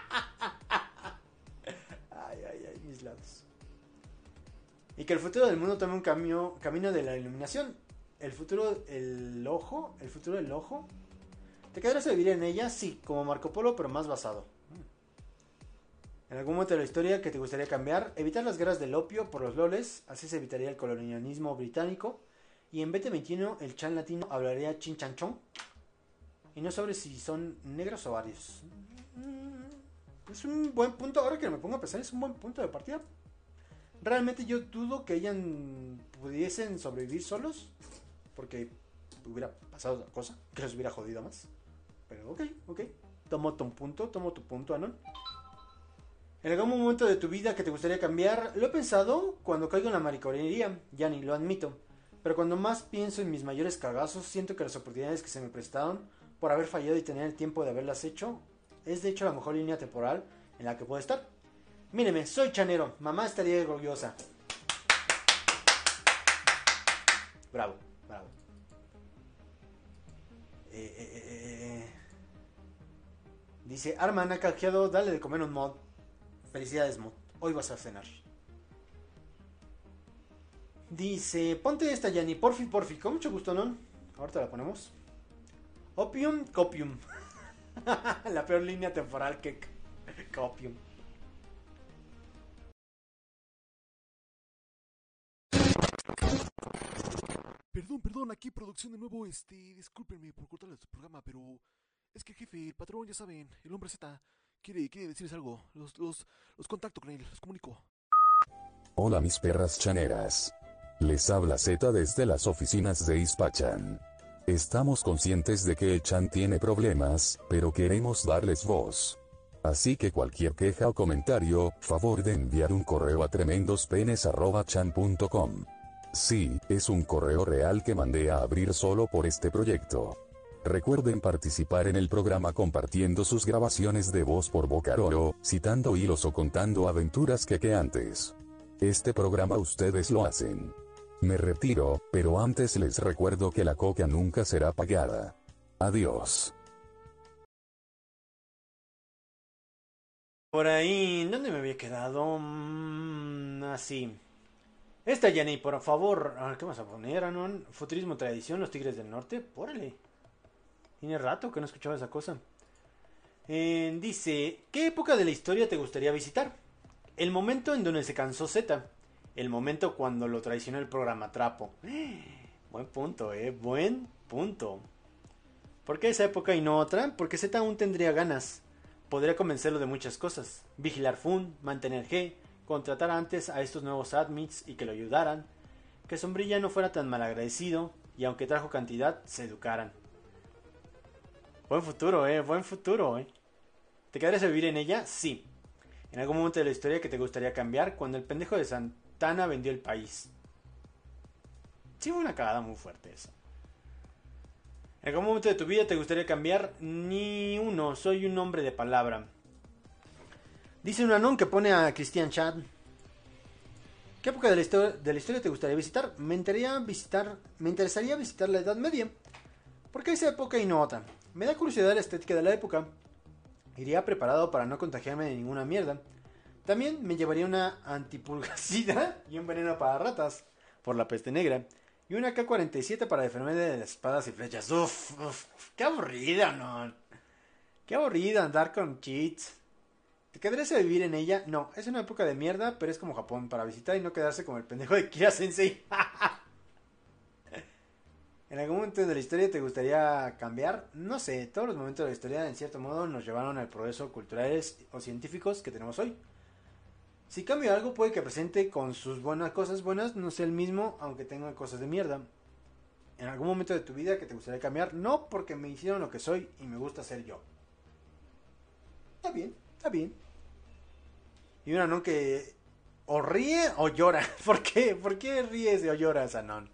Ay, ay, ay, mis lados. Y que el futuro del mundo tome un camino, camino de la iluminación. El futuro, el ojo, el futuro del ojo. ¿Te quedarías a vivir en ella? Sí, como Marco Polo, pero más basado. En algún momento de la historia que te gustaría cambiar, evitar las guerras del opio por los loles, así se evitaría el colonialismo británico, y en veinte veintiuno el chan latino hablaría chinchanchón, y no sobre si son negros o varios. Es un buen punto, ahora que me pongo a pensar, es un buen punto de partida. Realmente yo dudo que ellos pudiesen sobrevivir solos, porque hubiera pasado otra cosa, que los hubiera jodido más. Pero ok, ok, tomo tu punto, tomo tu punto, Anon. ¿En algún momento de tu vida que te gustaría cambiar? Lo he pensado cuando caigo en la mariconería, ya ni lo admito. Pero cuando más pienso en mis mayores cagazos, siento que las oportunidades que se me prestaron por haber fallado y tener el tiempo de haberlas hecho, es de hecho la mejor línea temporal en la que puedo estar. Míreme, soy chanero, mamá estaría orgullosa. Bravo, bravo. Eh, eh, eh, eh. Dice, Arman ha canjeado, dale de comer un mod. Felicidades, mod. Hoy vas a cenar. Dice, ponte esta, Yanni, porfi, porfi. Con mucho gusto, ¿no? Ahorita la ponemos. Opium, copium. La peor línea temporal que copium. Perdón, perdón, aquí producción de nuevo, este, discúlpenme por cortarles su programa, pero es que el jefe, el patrón, ya saben, el hombre Z, quiere, quiere decirles algo, los, los, los contacto con él, los comunico. Hola mis perras chaneras. Les habla Z desde las oficinas de Ispachan. Estamos conscientes de que el Chan tiene problemas, pero queremos darles voz. Así que cualquier queja o comentario, favor de enviar un correo a tremendospenes arroba chan punto com. Sí, es un correo real que mandé a abrir solo por este proyecto. Recuerden participar en el programa compartiendo sus grabaciones de voz por Bocaroro, citando hilos o contando aventuras que que antes. Este programa ustedes lo hacen. Me retiro, pero antes les recuerdo que la coca nunca será pagada. Adiós. Por ahí, ¿dónde me había quedado? Mm, así. Esta, Yanni, por favor. ¿Qué vas a poner, Anon? Futurismo, tradición, los Tigres del Norte. Pórale. Tiene rato que no escuchaba esa cosa. Eh, dice, ¿qué época de la historia te gustaría visitar? El momento en donde se cansó Z. El momento cuando lo traicionó el programa Trapo. Buen punto, eh. Buen punto. ¿Por qué esa época y no otra? Porque Z aún tendría ganas. Podría convencerlo de muchas cosas. Vigilar Fun, mantener G, contratar antes a estos nuevos admins y que lo ayudaran. Que Sombrilla no fuera tan malagradecido y aunque trajo cantidad, se educaran. Buen futuro, eh. Buen futuro, eh. ¿Te quedarías a vivir en ella? Sí. En algún momento de la historia que te gustaría cambiar, cuando el pendejo de Santana vendió el país. Sí, fue una cagada muy fuerte eso. ¿En algún momento de tu vida te gustaría cambiar? Ni uno, soy un hombre de palabra. Dice un anón que pone a Christian Chad. ¿Qué época de la, historia, de la historia te gustaría visitar? Me interesaría visitar, me interesaría visitar la Edad Media. ¿Por qué esa época y no otra? Me da curiosidad la estética de la época. Iría preparado para no contagiarme de ninguna mierda. También me llevaría una antipulgacida y un veneno para ratas, por la peste negra. Y una K cuarenta y siete para defenderme de las espadas y flechas. Uf, uf, qué aburrida, ¿no? Qué aburrido andar con cheats. ¿Te quedarías a vivir en ella? No, es una época de mierda, pero es como Japón, para visitar y no quedarse como el pendejo de Kira Sensei. ¿En algún momento de la historia te gustaría cambiar? No sé, todos los momentos de la historia en cierto modo nos llevaron al progreso culturales o científicos que tenemos hoy. Si cambio algo puede que presente con sus buenas cosas buenas, no sé el mismo, aunque tenga cosas de mierda. ¿En algún momento de tu vida que te gustaría cambiar? No, porque me hicieron lo que soy y me gusta ser yo. Está bien, está bien. Y un anón que o ríe o llora. ¿Por qué? ¿Por qué ríes o lloras, anón?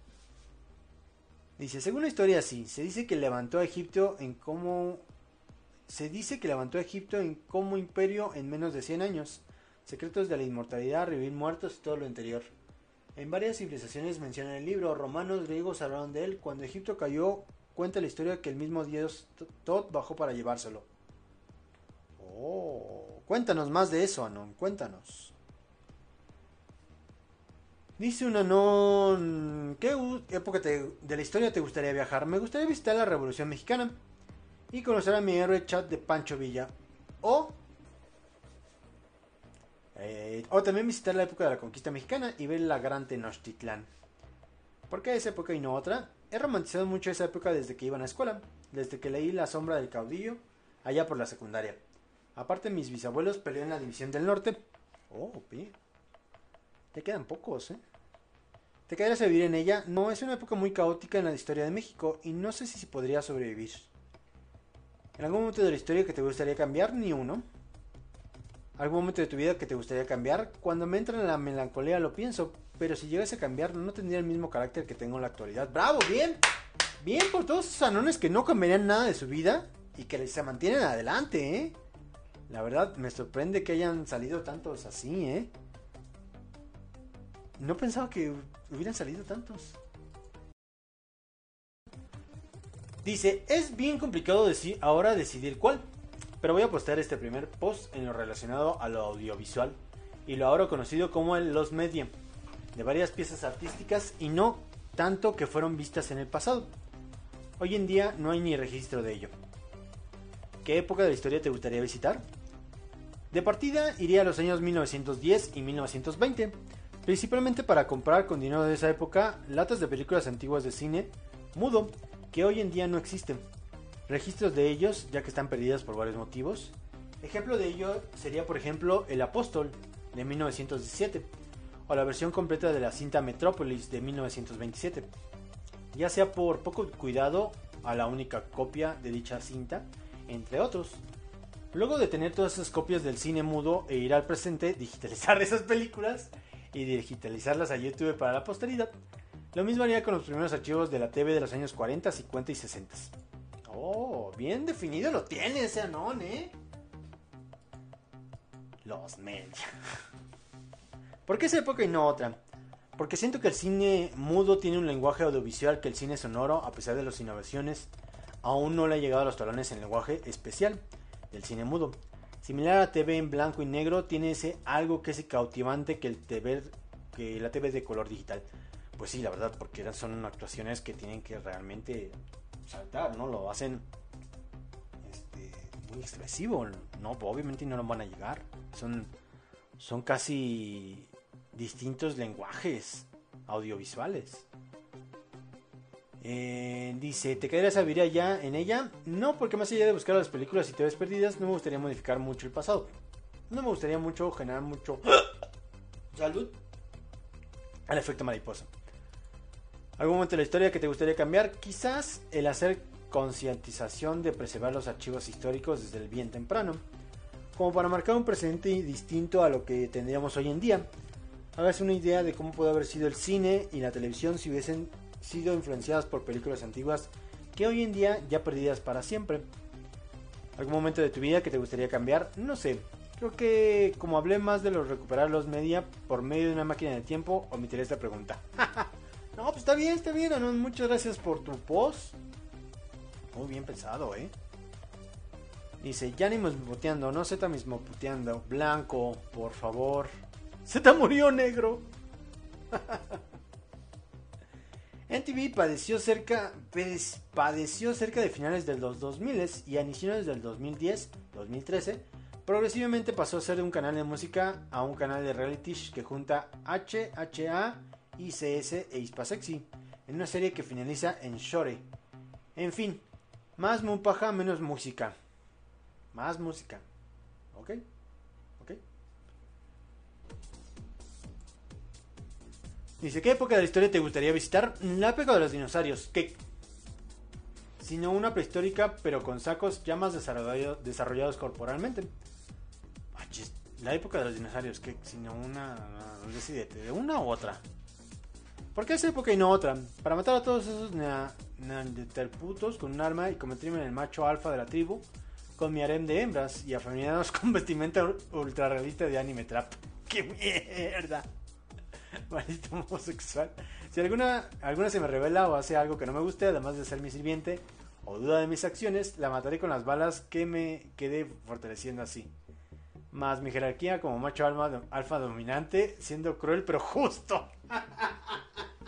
Dice, según la historia sí, se dice que levantó a Egipto en como... Se dice que levantó a Egipto en como imperio en menos de cien años. Secretos de la inmortalidad, revivir muertos y todo lo anterior. En varias civilizaciones mencionan el libro, romanos, griegos hablaron de él. Cuando Egipto cayó, cuenta la historia que el mismo dios Tot bajó para llevárselo. Oh, cuéntanos más de eso, Anon, cuéntanos. Dice un Anon, ¿qué época te, de la historia te gustaría viajar? Me gustaría visitar la Revolución Mexicana. y conocer a mi héroe chat de Pancho Villa. O, eh, o también visitar la época de la conquista mexicana y ver la gran Tenochtitlán. ¿Por qué esa época y no otra? He romantizado mucho esa época desde que iba a la escuela, desde que leí La sombra del caudillo, allá por la secundaria. Aparte, mis bisabuelos pelearon en la División del Norte. Oh, bien. Ya quedan pocos, ¿eh? ¿Te quedarías a vivir en ella? No, es una época muy caótica en la historia de México y no sé si podría sobrevivir. ¿En algún momento de la historia que te gustaría cambiar? Ni uno. ¿Algún momento de tu vida que te gustaría cambiar? Cuando me entra en la melancolía lo pienso, pero si llegase a cambiar no tendría el mismo carácter que tengo en la actualidad. ¡Bravo! ¡Bien! Bien por todos esos anones que no cambiarían nada de su vida y que se mantienen adelante, ¿eh? La verdad, me sorprende que hayan salido tantos así, ¿eh? No pensaba que hubieran salido tantos. Dice, es bien complicado deci- ahora decidir cuál, pero voy a postear este primer post en lo relacionado a lo audiovisual y lo ahora conocido como el Los Media, de varias piezas artísticas y no tanto que fueron vistas en el pasado. Hoy en día no hay ni registro de ello. ¿Qué época de la historia te gustaría visitar? De partida iría a los años mil novecientos diez y mil novecientos veinte, principalmente para comprar con dinero de esa época latas de películas antiguas de cine mudo que hoy en día no existen. Registros de ellos ya que están perdidas por varios motivos. Ejemplo de ello sería por ejemplo El Apóstol de mil novecientos diecisiete o la versión completa de la cinta Metrópolis de mil novecientos veintisiete, ya sea por poco cuidado a la única copia de dicha cinta, entre otros. Luego de tener todas esas copias del cine mudo e ir al presente, digitalizar esas películas y digitalizarlas a YouTube para la posteridad, lo mismo haría con los primeros archivos de la T V de los años cuarenta, cincuenta y sesenta. Oh, bien definido lo tiene ese anón, ¿eh? Los media. ¿Por qué esa época y no otra? Porque siento que el cine mudo tiene un lenguaje audiovisual que el cine sonoro, a pesar de las innovaciones, aún no le ha llegado a los talones en lenguaje especial del cine mudo. Similar a la T V en blanco y negro, tiene ese algo que es cautivante que, el T V, que la T V de color digital. Pues sí, la verdad, porque son actuaciones que tienen que realmente saltar, ¿no? Lo hacen este, muy expresivo, ¿no? Obviamente no lo van a llegar. Son, son casi distintos lenguajes audiovisuales. Eh, dice, ¿te quedarías a vivir allá en ella? No, porque más allá de buscar las películas y T Vs perdidas, no me gustaría modificar mucho el pasado. No me gustaría mucho generar mucho salud al efecto mariposa. ¿Algún momento de la historia que te gustaría cambiar? Quizás el hacer concientización de preservar los archivos históricos desde el bien temprano, como para marcar un precedente distinto a lo que tendríamos hoy en día. Hágase una idea de cómo puede haber sido el cine y la televisión si hubiesen sido influenciadas por películas antiguas que hoy en día ya perdidas para siempre. ¿Algún momento de tu vida que te gustaría cambiar? No sé, creo que como hablé más de los recuperar los media por medio de una máquina de tiempo, omitiré esta pregunta. No, pues está bien, está bien, Anon, muchas gracias por tu post. Muy bien pensado, eh. Dice, ya ni puteando, no Z mismo puteando. Blanco, por favor. Z murió, negro. M T V padeció cerca, padeció cerca de finales de los dos mil y a inicios del dos mil diez, dos mil trece, progresivamente pasó a ser de un canal de música a un canal de reality que junta H H A, I C S e Ispa Sexy en una serie que finaliza en Shore. En fin, más mupaja, menos música. Más música. ¿Ok? ¿Ok? Dice, ¿qué época de la historia te gustaría visitar? La época de los dinosaurios. ¿Qué? Sino una prehistórica, pero con sacos ya más desarrollado, desarrollados corporalmente. Achis, la época de los dinosaurios. ¿Qué? Sino una... Decídete, ¿de una u otra? ¿Por qué esa época y no otra? Para matar a todos esos neandertalputos con un arma y convertirme en el macho alfa de la tribu con mi harem de hembras y afeminados con vestimenta ultra realista de anime trap. ¡Qué mierda! Maldito homosexual. Si alguna, alguna se me revela o hace algo que no me guste, además de ser mi sirviente o duda de mis acciones, la mataré con las balas que me quede fortaleciendo así. Más mi jerarquía como macho alfa, alfa dominante, siendo cruel pero justo.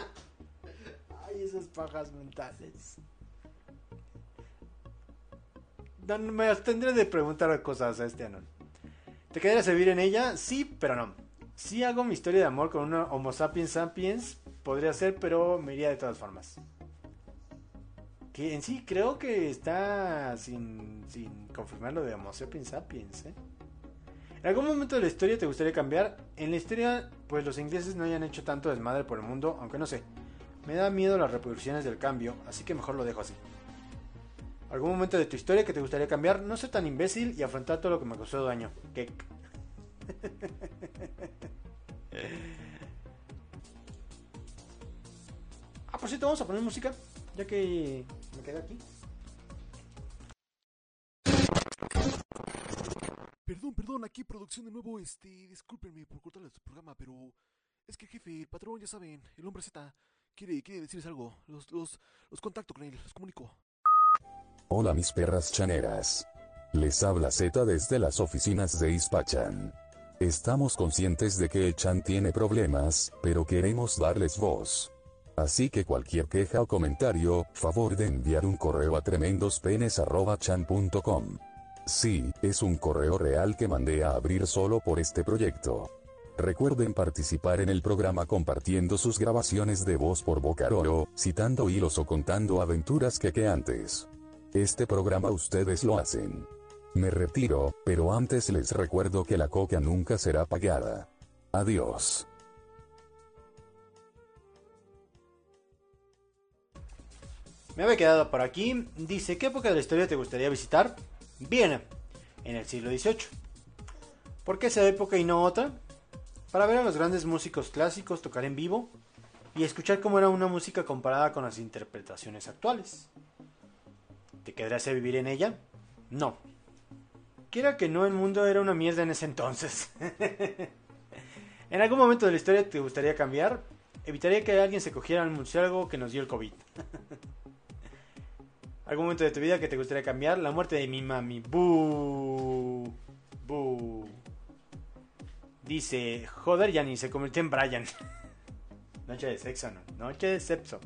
Ay, esas pajas mentales. no, me abstendré de preguntar cosas a este Anon. ¿Te quedarías a vivir en ella? Sí, pero no. Si hago mi historia de amor con una Homo sapiens sapiens, podría ser, pero me iría de todas formas. Que en sí creo que está sin, sin confirmar lo de Homo sapiens sapiens, ¿eh? ¿En algún momento de la historia te gustaría cambiar? En la historia, pues los ingleses no hayan hecho tanto desmadre por el mundo, aunque no sé. Me da miedo las repercusiones del cambio, así que mejor lo dejo así. ¿Algún momento de tu historia que te gustaría cambiar? No ser tan imbécil y afrontar todo lo que me causó daño. ¿Qué? Ah, por cierto, vamos a poner música, ya que me quedé aquí. Perdón, perdón, aquí producción de nuevo, este, discúlpenme por cortarle su programa, pero es que jefe, el patrón, ya saben, el hombre Z, quiere, quiere decirles algo, los, los, los contacto con él, los comunico. Hola mis perras chaneras. Les habla Z desde las oficinas de Ispachan. Estamos conscientes de que el Chan tiene problemas, pero queremos darles voz. Así que cualquier queja o comentario, favor de enviar un correo a tremendospenes arroba chan punto com. Sí, es un correo real que mandé a abrir solo por este proyecto. Recuerden participar en el programa compartiendo sus grabaciones de voz por Bocaroro, citando hilos o contando aventuras que que antes. Este programa ustedes lo hacen. Me retiro, pero antes les recuerdo que la coca nunca será pagada. Adiós. Me había quedado por aquí. Dice, ¿qué época de la historia te gustaría visitar? Viena, en el siglo dieciocho. ¿Por qué esa época y no otra? Para ver a los grandes músicos clásicos tocar en vivo y escuchar cómo era una música comparada con las interpretaciones actuales. ¿Te quedarías a vivir en ella? No. Quiera que no, el mundo era una mierda en ese entonces. ¿En algún momento de la historia te gustaría cambiar? Evitaría que alguien se cogiera al murciélago que nos dio el COVID. ¿Algún momento de tu vida que te gustaría cambiar? La muerte de mi mami. ¡Bú! ¡Bú! Dice, joder, Yanni, se convirtió en Brian. Noche de sexo, no. Noche de sexo.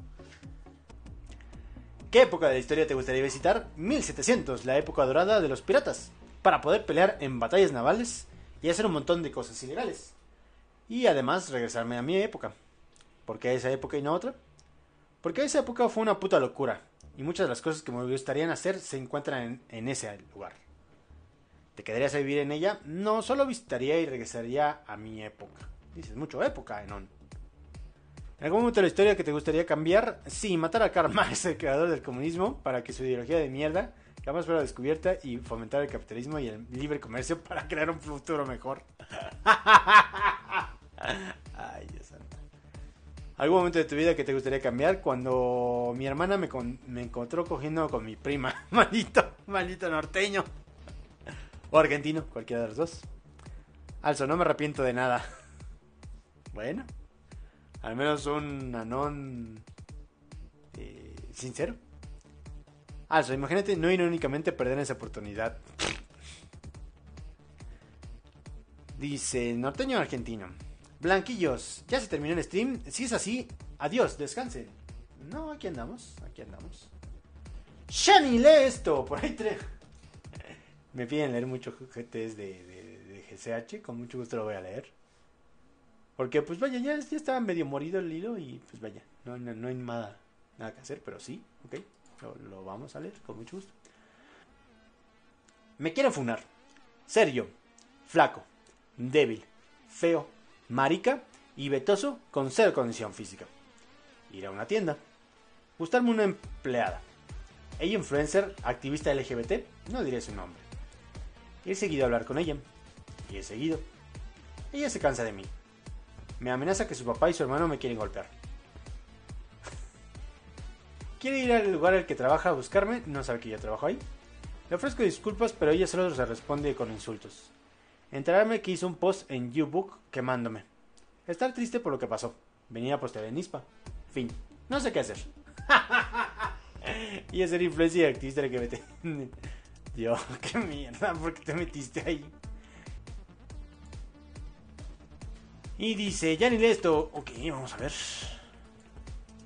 ¿Qué época de la historia te gustaría visitar? mil setecientos, la época dorada de los piratas, para poder pelear en batallas navales y hacer un montón de cosas ilegales. Y además regresarme a mi época. ¿Por qué esa época y no otra? Porque esa época fue una puta locura, y muchas de las cosas que me gustarían hacer se encuentran en, en ese lugar. ¿Te quedarías a vivir en ella? No, solo visitaría y regresaría a mi época. Dices mucho época, Enon. ¿En algún momento de la historia que te gustaría cambiar? Sí, matar a Karl Marx, el creador del comunismo, para que su ideología de mierda jamás fuera descubierta y fomentar el capitalismo y el libre comercio para crear un futuro mejor. Ay, Dios santo. ¿Algún momento de tu vida que te gustaría cambiar? Cuando mi hermana me, con, me encontró cogiendo con mi prima. Maldito, maldito norteño. O argentino, cualquiera de los dos. Also, no me arrepiento de nada. Bueno, al menos un anón eh, sincero. Also, imagínate no irónicamente perder esa oportunidad. Dice, norteño argentino. Blanquillos, ¿ya se terminó el stream? Si es así, adiós, descansen. No, aquí andamos, aquí andamos. Shani, lee esto, por ahí tres. Me piden leer muchos G Ts de, de, de G C H, con mucho gusto lo voy a leer. Porque pues vaya, ya, ya estaba medio morido el hilo y pues vaya, no, no, no hay nada, nada que hacer, pero sí, ok, lo, lo vamos a leer con mucho gusto. Me quieren funar. Serio, flaco, débil, feo, marica y vetoso con cero condición física. Ir a una tienda. Gustarme una empleada. Ella influencer, activista L G B T, no diré su nombre. Ir seguido a hablar con ella. Y he seguido. Ella se cansa de mí. Me amenaza que su papá y su hermano me quieren golpear. Quiere ir al lugar al que trabaja a buscarme, no sabe que yo trabajo ahí. Le ofrezco disculpas, pero ella solo se responde con insultos. Enterarme que hizo un post en YouBook quemándome. Estar triste por lo que pasó. Venir a postear en Ispa. Fin. No sé qué hacer. Y a ser influencer y activista L G B T. Yo, qué mierda, ¿por qué te metiste ahí? Y dice, ya ni lee esto. Ok, vamos a ver.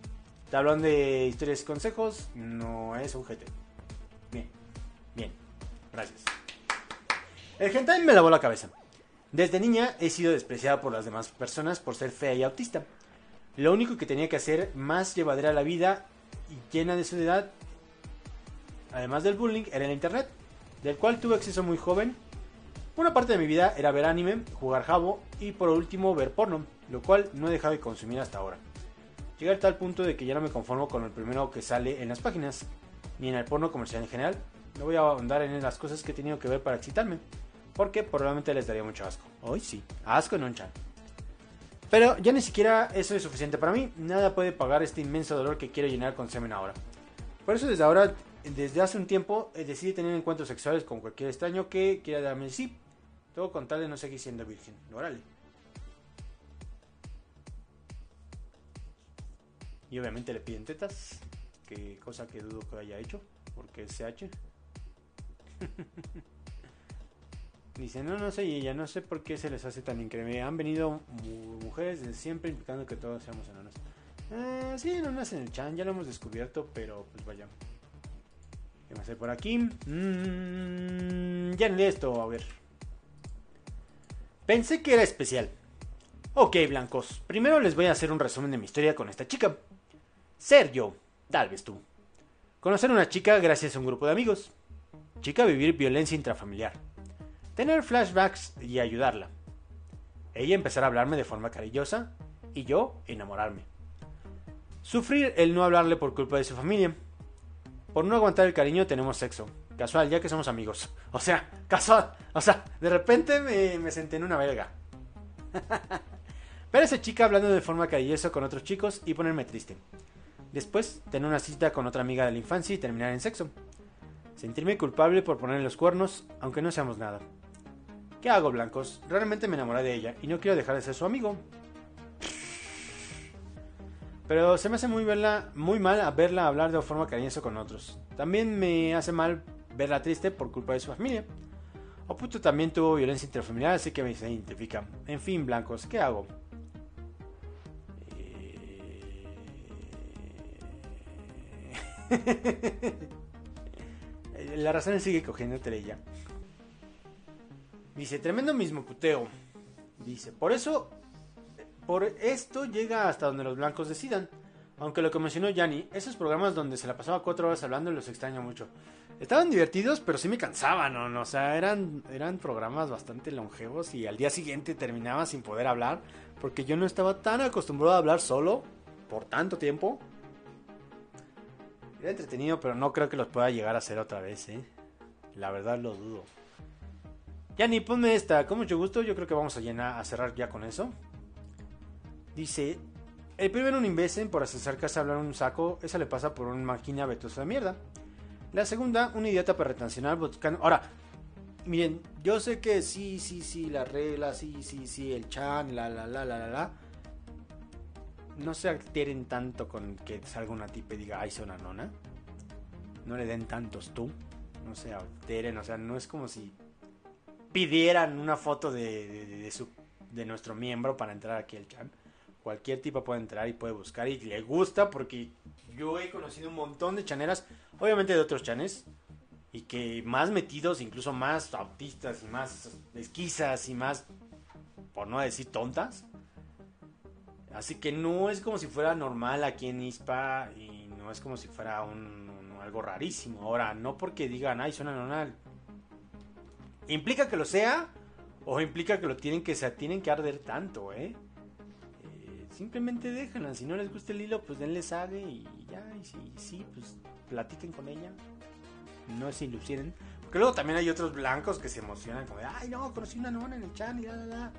Tablón de historias y consejos. No es un G T. Bien, bien. Gracias. El hentai me lavó la cabeza. Desde niña he sido despreciada por las demás personas por ser fea y autista. Lo único que tenía que hacer más llevadera la vida y llena de soledad, además del bullying, era el internet, del cual tuve acceso muy joven. Una parte de mi vida era ver anime, jugar Habbo y por último ver porno, lo cual no he dejado de consumir hasta ahora. Llegué a tal punto de que ya no me conformo con el primero que sale en las páginas, ni en el porno comercial en general. No voy a ahondar en las cosas que he tenido que ver para excitarme, porque probablemente les daría mucho asco. Hoy sí, asco en un chan. Pero ya ni siquiera eso es suficiente para mí. Nada puede pagar este inmenso dolor que quiero llenar con semen ahora. Por eso desde ahora, desde hace un tiempo, decidí tener encuentros sexuales con cualquier extraño que quiera darme el sí. Todo con tal de no seguir siendo virgen. Órale. Y obviamente le piden tetas, que cosa que dudo que haya hecho, porque es C H. Dice, no, no sé, y ella no sé por qué se les hace tan increíble. Han venido mu- mujeres de siempre implicando que todos seamos enanos. Eh, sí, enanas en el chan, ya lo hemos descubierto, pero pues vaya. ¿Qué va a hacer por aquí? Mm, ya leí esto, a ver. Pensé que era especial. Ok, blancos, primero les voy a hacer un resumen de mi historia con esta chica. Ser yo, tal vez tú. Conocer a una chica gracias a un grupo de amigos. Chica vivir violencia intrafamiliar. Tener flashbacks y ayudarla. Ella empezar a hablarme de forma cariñosa y yo enamorarme. Sufrir el no hablarle por culpa de su familia. Por no aguantar el cariño tenemos sexo. Casual, ya que somos amigos. O sea, casual. O sea, de repente me, me senté en una belga. Ver a esa chica hablando de forma cariñosa con otros chicos y ponerme triste. Después, tener una cita con otra amiga de la infancia y terminar en sexo. Sentirme culpable por ponerle los cuernos, aunque no seamos nada. ¿Qué hago, blancos? Realmente me enamoré de ella y no quiero dejar de ser su amigo. Pero se me hace muy, verla, muy mal a verla hablar de forma cariñosa con otros. También me hace mal verla triste por culpa de su familia. Oputo también tuvo violencia intrafamiliar, así que me se identifica. En fin, blancos, ¿qué hago? La razón sigue cogiéndote ya. Dice, tremendo mismo puteo. Dice, por eso, por esto llega hasta donde los blancos decidan. Aunque lo que mencionó Yanni, esos programas donde se la pasaba cuatro horas hablando los extraño mucho. Estaban divertidos, pero sí me cansaban, ¿no? ¿no? O sea, eran, eran programas bastante longevos y al día siguiente terminaba sin poder hablar. Porque yo no estaba tan acostumbrado a hablar solo por tanto tiempo. Era entretenido, pero no creo que los pueda llegar a hacer otra vez, ¿eh? La verdad lo dudo. Yanni, ponme esta, con mucho gusto. Yo creo que vamos a llenar, a cerrar ya con eso. Dice, el primero un imbécil por acercarse a hablar un saco. Esa le pasa por una máquina vetosa de mierda. La segunda, un idiota pretensional buscando... Ahora, miren, yo sé que sí, sí, sí, las reglas, sí, sí, sí, el chan, la, la, la, la, la, la. No se alteren tanto con que salga una tipa y diga, ay, soy una nona. No le den tantos tú. No se alteren, o sea, no es como si pidieran una foto de, de, de, de, su, de nuestro miembro para entrar aquí al chan. Cualquier tipo puede entrar y puede buscar y le gusta, porque yo he conocido un montón de chaneras, obviamente de otros chanes, y que más metidos, incluso más autistas y más esquizas y más, por no decir tontas. Así que no es como si fuera normal aquí en I S P A y no es como si fuera un, un, algo rarísimo. Ahora, no porque digan, ay, suena normal. ¿Implica que lo sea? ¿O implica que lo tienen que, se tienen que arder tanto, eh? eh simplemente déjenla. Si no les gusta el hilo, pues denle sabe y ya. Y si sí, pues platiquen con ella. No se ilusionen. Porque luego también hay otros blancos que se emocionan como de, ay, no, conocí una nona en el chat y la, la, la.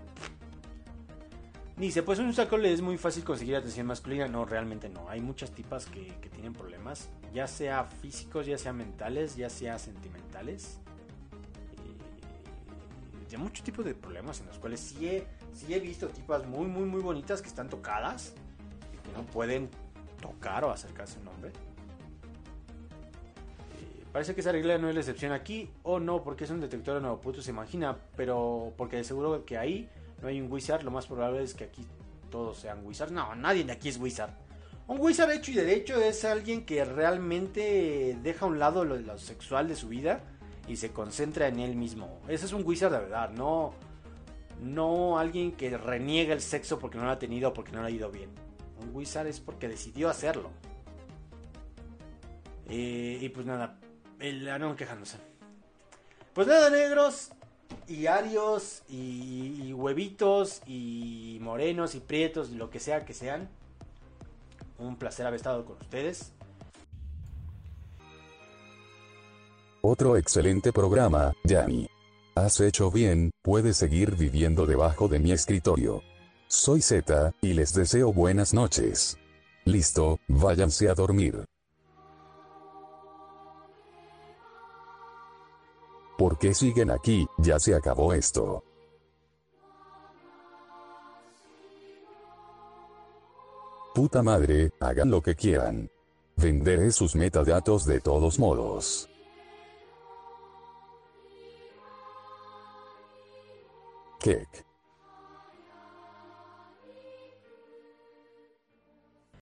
Dice, pues un saco le es muy fácil conseguir atención masculina. No, realmente no. Hay muchas tipas que, que tienen problemas, ya sea físicos, ya sea mentales, ya sea sentimentales. Eh, de muchos tipos de problemas en los cuales sí he, sí he visto tipas muy, muy, muy bonitas que están tocadas y que no pueden tocar o acercarse a un hombre. Eh, parece que esa regla no es la excepción aquí, o no, porque es un detector de nuevo puto, se imagina, pero porque de seguro que ahí no hay un wizard, lo más probable es que aquí todos sean wizards. No, nadie de aquí es wizard. Un wizard hecho y derecho es alguien que realmente deja a un lado lo, lo sexual de su vida y se concentra en él mismo. Ese es un wizard de verdad, no, no alguien que reniega el sexo porque no lo ha tenido o porque no le ha ido bien. Un wizard es porque decidió hacerlo. Eh, y pues nada, el Anon quejándose. Pues nada, negros y arios y, y huevitos y morenos y prietos y lo que sea que sean. Un placer haber estado con ustedes. Otro excelente programa, Yanni. Has hecho bien, puedes seguir viviendo debajo de mi escritorio. Soy Z, y les deseo buenas noches. Listo, váyanse a dormir. ¿Por qué siguen aquí? Ya se acabó esto. Puta madre, hagan lo que quieran. Venderé sus metadatos de todos modos. Kek.